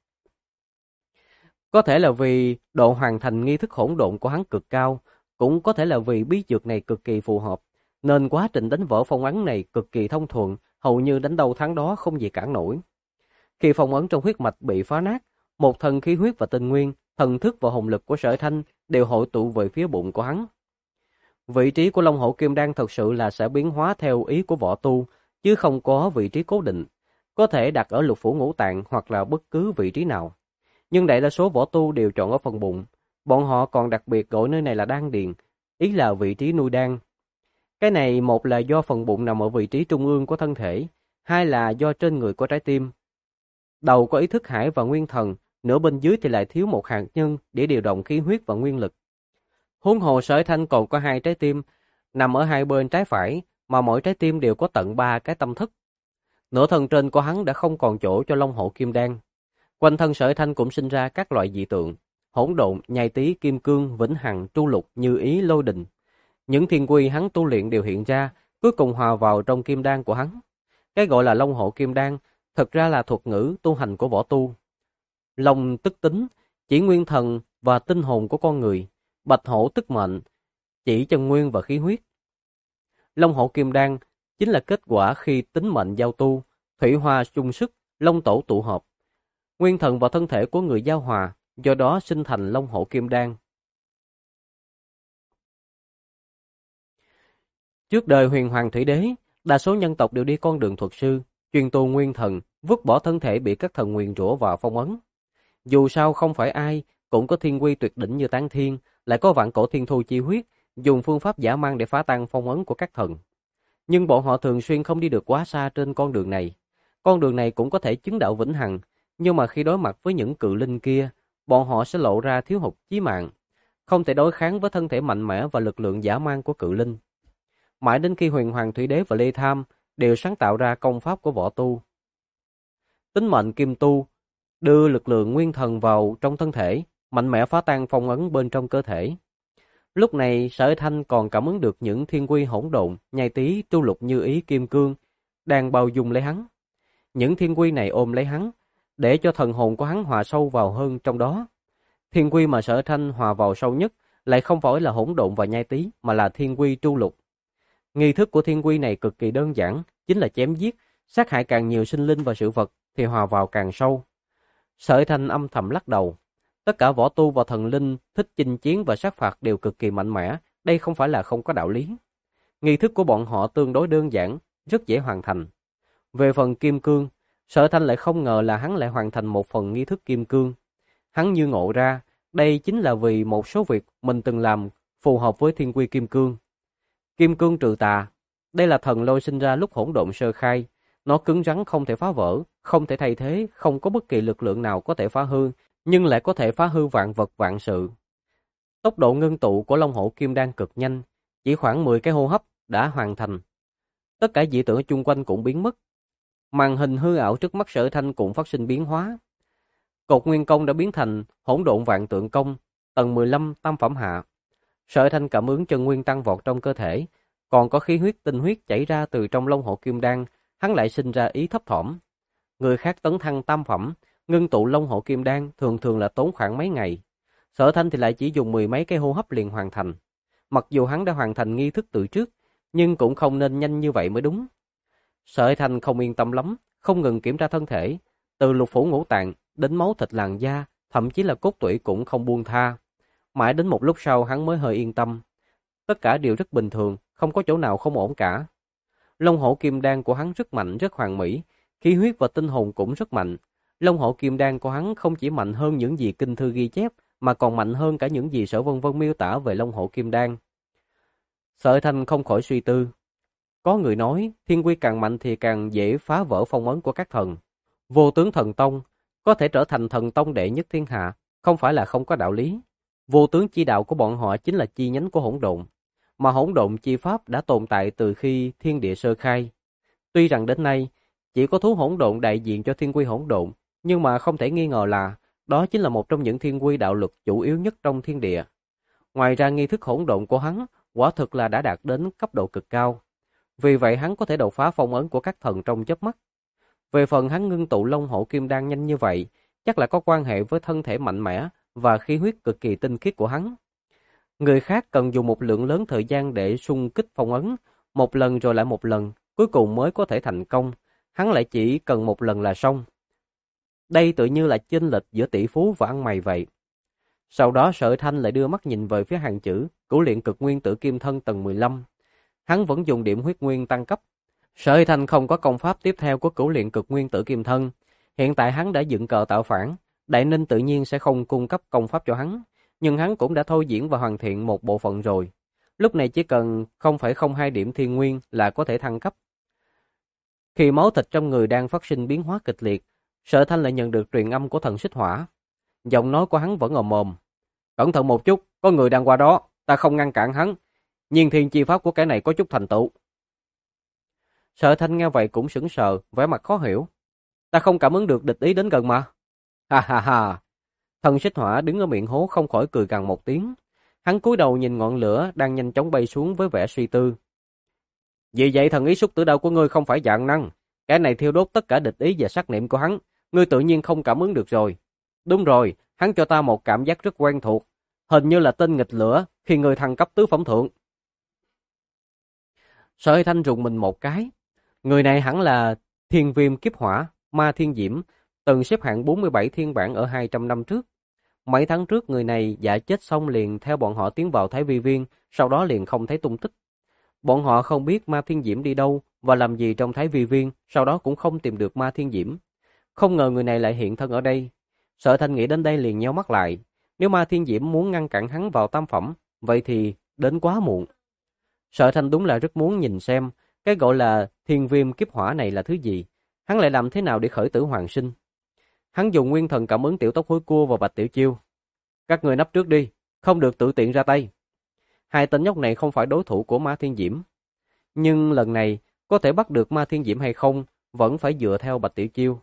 Có thể là vì độ hoàn thành nghi thức hỗn độn của hắn cực cao, cũng có thể là vì bí dược này cực kỳ phù hợp, nên quá trình đánh vỡ phong ấn này cực kỳ thông thuận, hầu như đánh đâu thắng đó không gì cản nổi. Khi phong ấn trong huyết mạch bị phá nát, một thần khí huyết và tinh nguyên, thần thức và hồn lực của Sở Thanh đều hội tụ về phía bụng của hắn. Vị trí của Long Hổ Kim Đan thật sự là sẽ biến hóa theo ý của võ tu, chứ không có vị trí cố định, có thể đặt ở lục phủ ngũ tạng hoặc là bất cứ vị trí nào. Nhưng đại đa số võ tu đều chọn ở phần bụng, bọn họ còn đặc biệt gọi nơi này là đan điền, ý là vị trí nuôi đan. Cái này một là do phần bụng nằm ở vị trí trung ương của thân thể, hai là do trên người có trái tim. Đầu có ý thức hải và nguyên thần, nửa bên dưới thì lại thiếu một hạt nhân để điều động khí huyết và nguyên lực. Huống hồ Sở Thanh còn có hai trái tim, nằm ở hai bên trái phải, mà mỗi trái tim đều có tận 3 cái tâm thức. Nửa thân trên của hắn đã không còn chỗ cho Long Hổ Kim Đan. Quanh thân Sở Thanh cũng sinh ra các loại dị tượng, hỗn độn, nhai tý, kim cương, vĩnh hằng, tru lục, như ý, lôi đình. Những thiên quy hắn tu luyện đều hiện ra, cuối cùng hòa vào trong kim đan của hắn. Cái gọi là Long Hổ Kim Đan, thực ra là thuật ngữ tu hành của võ tu. Long tức tính, chỉ nguyên thần và tinh hồn của con người. Bạch hổ tức mệnh, chỉ chân nguyên và khí huyết. Long Hổ Kim Đan chính là kết quả khi tính mệnh giao tu, thủy hoa chung sức, long tổ tụ hợp. Nguyên thần và thân thể của người giao hòa, do đó sinh thành Long Hổ Kim Đan. Trước đời Huyền Hoàng Thủy Đế, đa số nhân tộc đều đi con đường thuật sư, chuyên tu nguyên thần, vứt bỏ thân thể bị các thần nguyền rủa và phong ấn. Dù sao không phải ai cũng có thiên quy tuyệt đỉnh như Tán Thiên, lại có vạn cổ thiên thu chi huyết, dùng phương pháp dã man để phá tan phong ấn của các thần. Nhưng bọn họ thường xuyên không đi được quá xa trên con đường này. Con đường này cũng có thể chứng đạo vĩnh hằng, nhưng mà khi đối mặt với những cự linh kia, bọn họ sẽ lộ ra thiếu hụt chí mạng, không thể đối kháng với thân thể mạnh mẽ và lực lượng dã man của cự linh. Mãi đến khi Huyền Hoàng Thủy Đế và Lê Tham đều sáng tạo ra công pháp của võ tu. Tính mệnh kim tu, đưa lực lượng nguyên thần vào trong thân thể, mạnh mẽ phá tan phong ấn bên trong cơ thể. Lúc này Sở Thanh còn cảm ứng được những thiên quy hỗn độn, nhai tý, tru lục, như ý, kim cương đang bao dung lấy hắn. Những thiên quy này ôm lấy hắn, để cho thần hồn của hắn hòa sâu vào hơn trong đó. Thiên quy mà Sở Thanh hòa vào sâu nhất lại không phải là hỗn độn và nhai tý, mà là thiên quy tru lục. Nghi thức của thiên quy này cực kỳ đơn giản, chính là chém giết, sát hại càng nhiều sinh linh và sự vật thì hòa vào càng sâu. Sở Thanh âm thầm lắc đầu. Tất cả võ tu và thần linh thích chinh chiến và sát phạt đều cực kỳ mạnh mẽ, đây không phải là không có đạo lý. Nghi thức của bọn họ tương đối đơn giản, rất dễ hoàn thành. Về phần kim cương, Sở Thanh lại không ngờ là hắn lại hoàn thành một phần nghi thức kim cương. Hắn như ngộ ra, đây chính là vì một số việc mình từng làm phù hợp với thiên quy kim cương. Kim cương trừ tà, đây là thần lôi sinh ra lúc hỗn độn sơ khai. Nó cứng rắn không thể phá vỡ, không thể thay thế, không có bất kỳ lực lượng nào có thể phá hư, nhưng lại có thể phá hư vạn vật vạn sự. Tốc độ ngưng tụ của Long Hổ Kim Đan cực nhanh, chỉ khoảng 10 cái hô hấp đã hoàn thành. Tất cả dị tượng chung quanh cũng biến mất. Màn hình hư ảo trước mắt Sở Thanh cũng phát sinh biến hóa. Cột nguyên công đã biến thành hỗn độn vạn tượng công, tầng 15 tam phẩm hạ. Sở Thanh cảm ứng chân nguyên tăng vọt trong cơ thể, còn có khí huyết tinh huyết chảy ra từ trong Long Hổ Kim Đan, hắn lại sinh ra ý thấp thỏm. Người khác tấn thăng tam phẩm, ngưng tụ Long Hổ Kim Đan thường thường là tốn khoảng mấy ngày. Sở Thanh thì lại chỉ dùng 10 mấy cái hô hấp liền hoàn thành. Mặc dù hắn đã hoàn thành nghi thức từ trước, nhưng cũng không nên nhanh như vậy mới đúng. Sở Thanh không yên tâm lắm, không ngừng kiểm tra thân thể, từ lục phủ ngũ tạng đến máu thịt làn da, thậm chí là cốt tủy cũng không buông tha. Mãi đến một lúc sau hắn mới hơi yên tâm. Tất cả đều rất bình thường, không có chỗ nào không ổn cả. Long hổ kim đan của hắn rất mạnh, rất hoàn mỹ, khí huyết và tinh hồn cũng rất mạnh. Long hổ kim đan của hắn không chỉ mạnh hơn những gì kinh thư ghi chép, mà còn mạnh hơn cả những gì Sở Vân Vân miêu tả về Long hổ kim đan. Sở Thanh không khỏi suy tư. Có người nói, thiên quy càng mạnh thì càng dễ phá vỡ phong ấn của các thần. Vô tướng thần tông có thể trở thành thần tông đệ nhất thiên hạ, không phải là không có đạo lý. Vô tướng chi đạo của bọn họ chính là chi nhánh của hỗn độn, mà hỗn độn chi pháp đã tồn tại từ khi thiên địa sơ khai. Tuy rằng đến nay, chỉ có thú hỗn độn đại diện cho thiên quy hỗn độn, nhưng mà không thể nghi ngờ là đó chính là một trong những thiên quy đạo luật chủ yếu nhất trong thiên địa. Ngoài ra nghi thức hỗn độn của hắn quả thực là đã đạt đến cấp độ cực cao. Vì vậy hắn có thể đột phá phong ấn của các thần trong chớp mắt. Về phần hắn ngưng tụ Long hổ kim đan nhanh như vậy, chắc là có quan hệ với thân thể mạnh mẽ và khí huyết cực kỳ tinh khiết của hắn. Người khác cần dùng một lượng lớn thời gian để xung kích phong ấn, một lần rồi lại một lần, cuối cùng mới có thể thành công. Hắn lại chỉ cần một lần là xong. Đây tự như là chênh lệch giữa tỷ phú và ăn mày vậy. Sau đó Sở Thanh lại đưa mắt nhìn về phía hàng chữ Cửu luyện cực nguyên tử kim thân tầng 15. Hắn vẫn dùng điểm huyết nguyên tăng cấp. Sở Thanh không có công pháp tiếp theo của Cửu luyện cực nguyên tử kim thân. Hiện tại hắn đã dựng cờ tạo phản, Đại Ninh tự nhiên sẽ không cung cấp công pháp cho hắn, nhưng hắn cũng đã thôi diễn và hoàn thiện một bộ phận rồi. Lúc này chỉ cần 0,02 điểm thiên nguyên là có thể thăng cấp. Khi máu thịt trong người đang phát sinh biến hóa kịch liệt, Sở Thanh lại nhận được truyền âm của thần xích hỏa. Giọng nói của hắn vẫn ồm ồm. Cẩn thận một chút, có người đang qua đó, ta không ngăn cản hắn. Nhiên thiên chi pháp của cái này có chút thành tựu. Sở Thanh nghe vậy cũng sững sờ, vẻ mặt khó hiểu. Ta không cảm ứng được địch ý đến gần mà. Ha ha ha. Thần xích hỏa đứng ở miệng hố không khỏi cười gằn một tiếng. Hắn cúi đầu nhìn ngọn lửa đang nhanh chóng bay xuống với vẻ suy tư. Vì vậy thần ý xúc tử đao của ngươi không phải dạng năng. Cái này thiêu đốt tất cả địch ý và sát niệm của hắn. Ngươi tự nhiên không cảm ứng được rồi. Đúng rồi, hắn cho ta một cảm giác rất quen thuộc. Hình như là tên nghịch lửa khi ngươi thăng cấp tứ phẩm thượng. Sở Thanh rùng mình một cái. Người này hẳn là Thiên Viêm Kiếp Hỏa, Ma Thiên Diễm, từng xếp hạng 47 thiên bản ở 200 năm trước. Mấy tháng trước người này giả chết xong liền theo bọn họ tiến vào Thái Vi Viên, sau đó liền không thấy tung tích. Bọn họ không biết Ma Thiên Diễm đi đâu và làm gì trong Thái Vi Viên, sau đó cũng không tìm được Ma Thiên Diễm. Không ngờ người này lại hiện thân ở đây. Sở Thanh nghĩ đến đây liền nhíu mắt lại. Nếu Ma Thiên Diễm muốn ngăn cản hắn vào tam phẩm, vậy thì đến quá muộn. Sở Thanh đúng là rất muốn nhìn xem cái gọi là Thiên Viêm Kiếp Hỏa này là thứ gì. Hắn lại làm thế nào để khởi tử hoàn sinh. Hắn dùng nguyên thần cảm ứng tiểu tóc hối cua và Bạch Tiểu Chiêu. Các người nấp trước đi, không được tự tiện ra tay. Hai tên nhóc này không phải đối thủ của Ma Thiên Diễm. Nhưng lần này, có thể bắt được Ma Thiên Diễm hay không, vẫn phải dựa theo Bạch Tiểu Chiêu.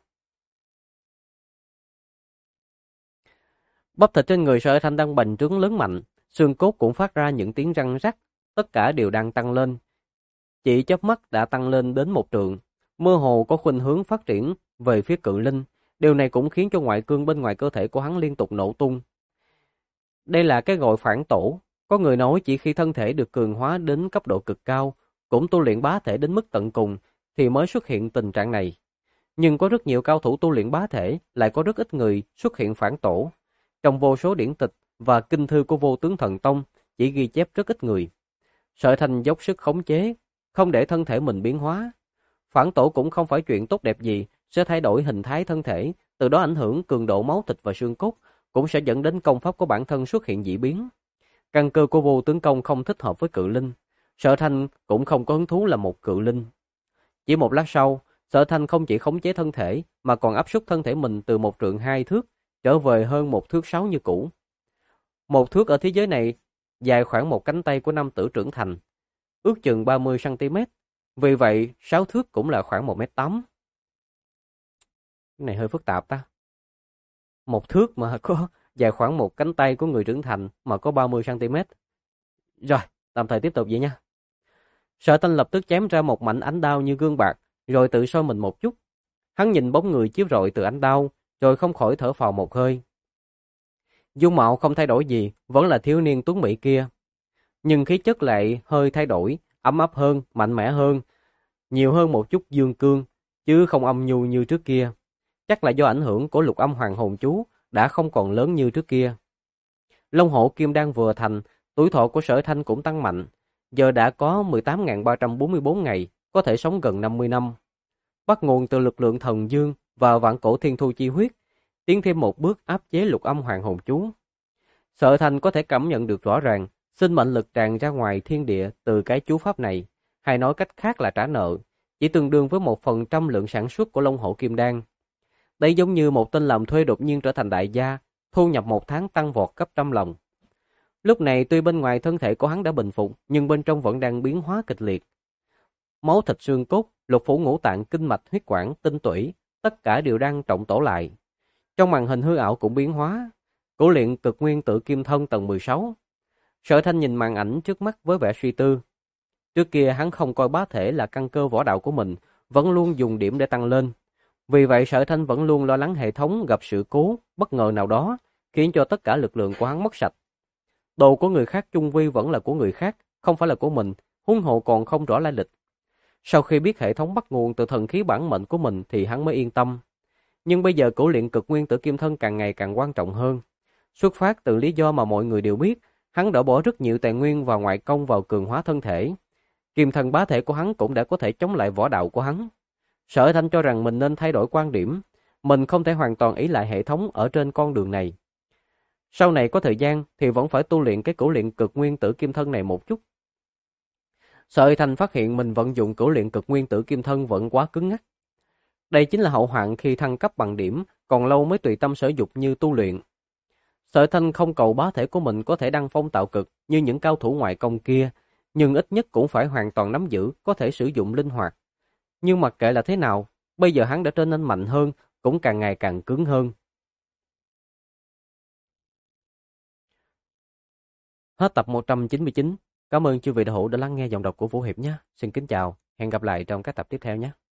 Bắp thịt trên người Sở Thanh đang bành trướng lớn mạnh, xương cốt cũng phát ra những tiếng răng rắc, tất cả đều đang tăng lên. Chỉ chớp mắt đã tăng lên đến 1 trượng, mơ hồ có khuynh hướng phát triển về phía cự linh. Điều này cũng khiến cho ngoại cương bên ngoài cơ thể của hắn liên tục nổ tung. Đây là cái gọi phản tổ. Có người nói chỉ khi thân thể được cường hóa đến cấp độ cực cao, cũng tu luyện bá thể đến mức tận cùng, thì mới xuất hiện tình trạng này. Nhưng có rất nhiều cao thủ tu luyện bá thể, lại có rất ít người xuất hiện phản tổ. Trong vô số điển tịch và kinh thư của Vô Tướng Thần Tông, chỉ ghi chép rất ít người. Sở Thanh dốc sức khống chế, không để thân thể mình biến hóa. Phản tổ cũng không phải chuyện tốt đẹp gì, sẽ thay đổi hình thái thân thể, từ đó ảnh hưởng cường độ máu thịt và xương cốt, cũng sẽ dẫn đến công pháp của bản thân xuất hiện dị biến. Căn cơ của Vô Tướng Công không thích hợp với cự linh. Sở Thanh cũng không có hứng thú là một cự linh. Chỉ một lát sau, Sở Thanh không chỉ khống chế thân thể, mà còn áp suất thân thể mình từ 1 trượng 2 thước, trở về hơn 1 thước 6 như cũ. 1 thước ở thế giới này, dài khoảng một cánh tay của nam tử trưởng thành, ước chừng 30 cm. Vì vậy, 6 thước cũng là khoảng 1m8. Cái này hơi phức tạp ta. 1 thước mà có dài khoảng một cánh tay của người trưởng thành mà có 30 cm. Rồi, tạm thời tiếp tục vậy nha. Sở Thanh lập tức chém ra một mảnh ánh đao như gương bạc, rồi tự soi mình một chút. Hắn nhìn bóng người chiếu rọi từ ánh đao, rồi không khỏi thở phào một hơi. Dung mạo không thay đổi gì, vẫn là thiếu niên tuấn mỹ kia. Nhưng khí chất lại hơi thay đổi, ấm áp hơn, mạnh mẽ hơn, nhiều hơn một chút dương cương, chứ không âm nhu như trước kia. Chắc là do ảnh hưởng của Lục Âm Hoàng hồn chú, đã không còn lớn như trước kia. Long hổ kim đan vừa thành, tuổi thọ của Sở Thanh cũng tăng mạnh, giờ đã có 18.344 ngày, có thể sống gần 50 năm. Bắt nguồn từ lực lượng thần dương và vạn cổ thiên thu chi huyết, tiến thêm một bước áp chế lục âm hoàng hồn chú. Sở Thanh có thể cảm nhận được rõ ràng, sinh mệnh lực tràn ra ngoài thiên địa từ cái chú pháp này, hay nói cách khác là trả nợ, chỉ tương đương với 1% lượng sản xuất của Long hổ kim đan. Đây giống như một tên làm thuê đột nhiên trở thành đại gia, thu nhập một tháng tăng vọt gấp trăm lần. Lúc này tuy bên ngoài thân thể của hắn đã bình phục, nhưng bên trong vẫn đang biến hóa kịch liệt. Máu thịt xương cốt, lục phủ ngũ tạng, kinh mạch, huyết quản, tinh tủy, tất cả đều đang trọng tổ lại. Trong màn hình hư ảo cũng biến hóa. Cổ luyện cực nguyên tử kim thân tầng 16. Sở Thanh nhìn màn ảnh trước mắt với vẻ suy tư. Trước kia hắn không coi bá thể là căn cơ võ đạo của mình, vẫn luôn dùng điểm để tăng lên. Vì vậy Sở Thanh vẫn luôn lo lắng hệ thống gặp sự cố, bất ngờ nào đó, khiến cho tất cả lực lượng của hắn mất sạch. Đồ của người khác chung quy vẫn là của người khác, không phải là của mình, huống hộ còn không rõ lai lịch. Sau khi biết hệ thống bắt nguồn từ thần khí bản mệnh của mình thì hắn mới yên tâm. Nhưng bây giờ cổ luyện cực nguyên tử kim thân càng ngày càng quan trọng hơn. Xuất phát từ lý do mà mọi người đều biết, hắn đã bỏ rất nhiều tài nguyên và ngoại công vào cường hóa thân thể. Kim thân bá thể của hắn cũng đã có thể chống lại võ đạo của hắn. Sở Thanh cho rằng mình nên thay đổi quan điểm, mình không thể hoàn toàn ỷ lại hệ thống ở trên con đường này. Sau này có thời gian thì vẫn phải tu luyện cái cổ luyện cực nguyên tử kim thân này một chút. Sở Thanh phát hiện mình vận dụng cổ luyện cực nguyên tử kim thân vẫn quá cứng ngắc. Đây chính là hậu hoạn khi thăng cấp bằng điểm, còn lâu mới tùy tâm sở dục như tu luyện. Sở Thanh không cầu bá thể của mình có thể đăng phong tạo cực như những cao thủ ngoại công kia, nhưng ít nhất cũng phải hoàn toàn nắm giữ, có thể sử dụng linh hoạt. Nhưng mặc kệ là thế nào, bây giờ hắn đã trở nên mạnh hơn, cũng càng ngày càng cứng hơn. Hết tập 199. Cảm ơn chư vị đạo hữu đã lắng nghe giọng đọc của Vũ Hiệp nhé. Xin kính chào, hẹn gặp lại trong các tập tiếp theo nhé.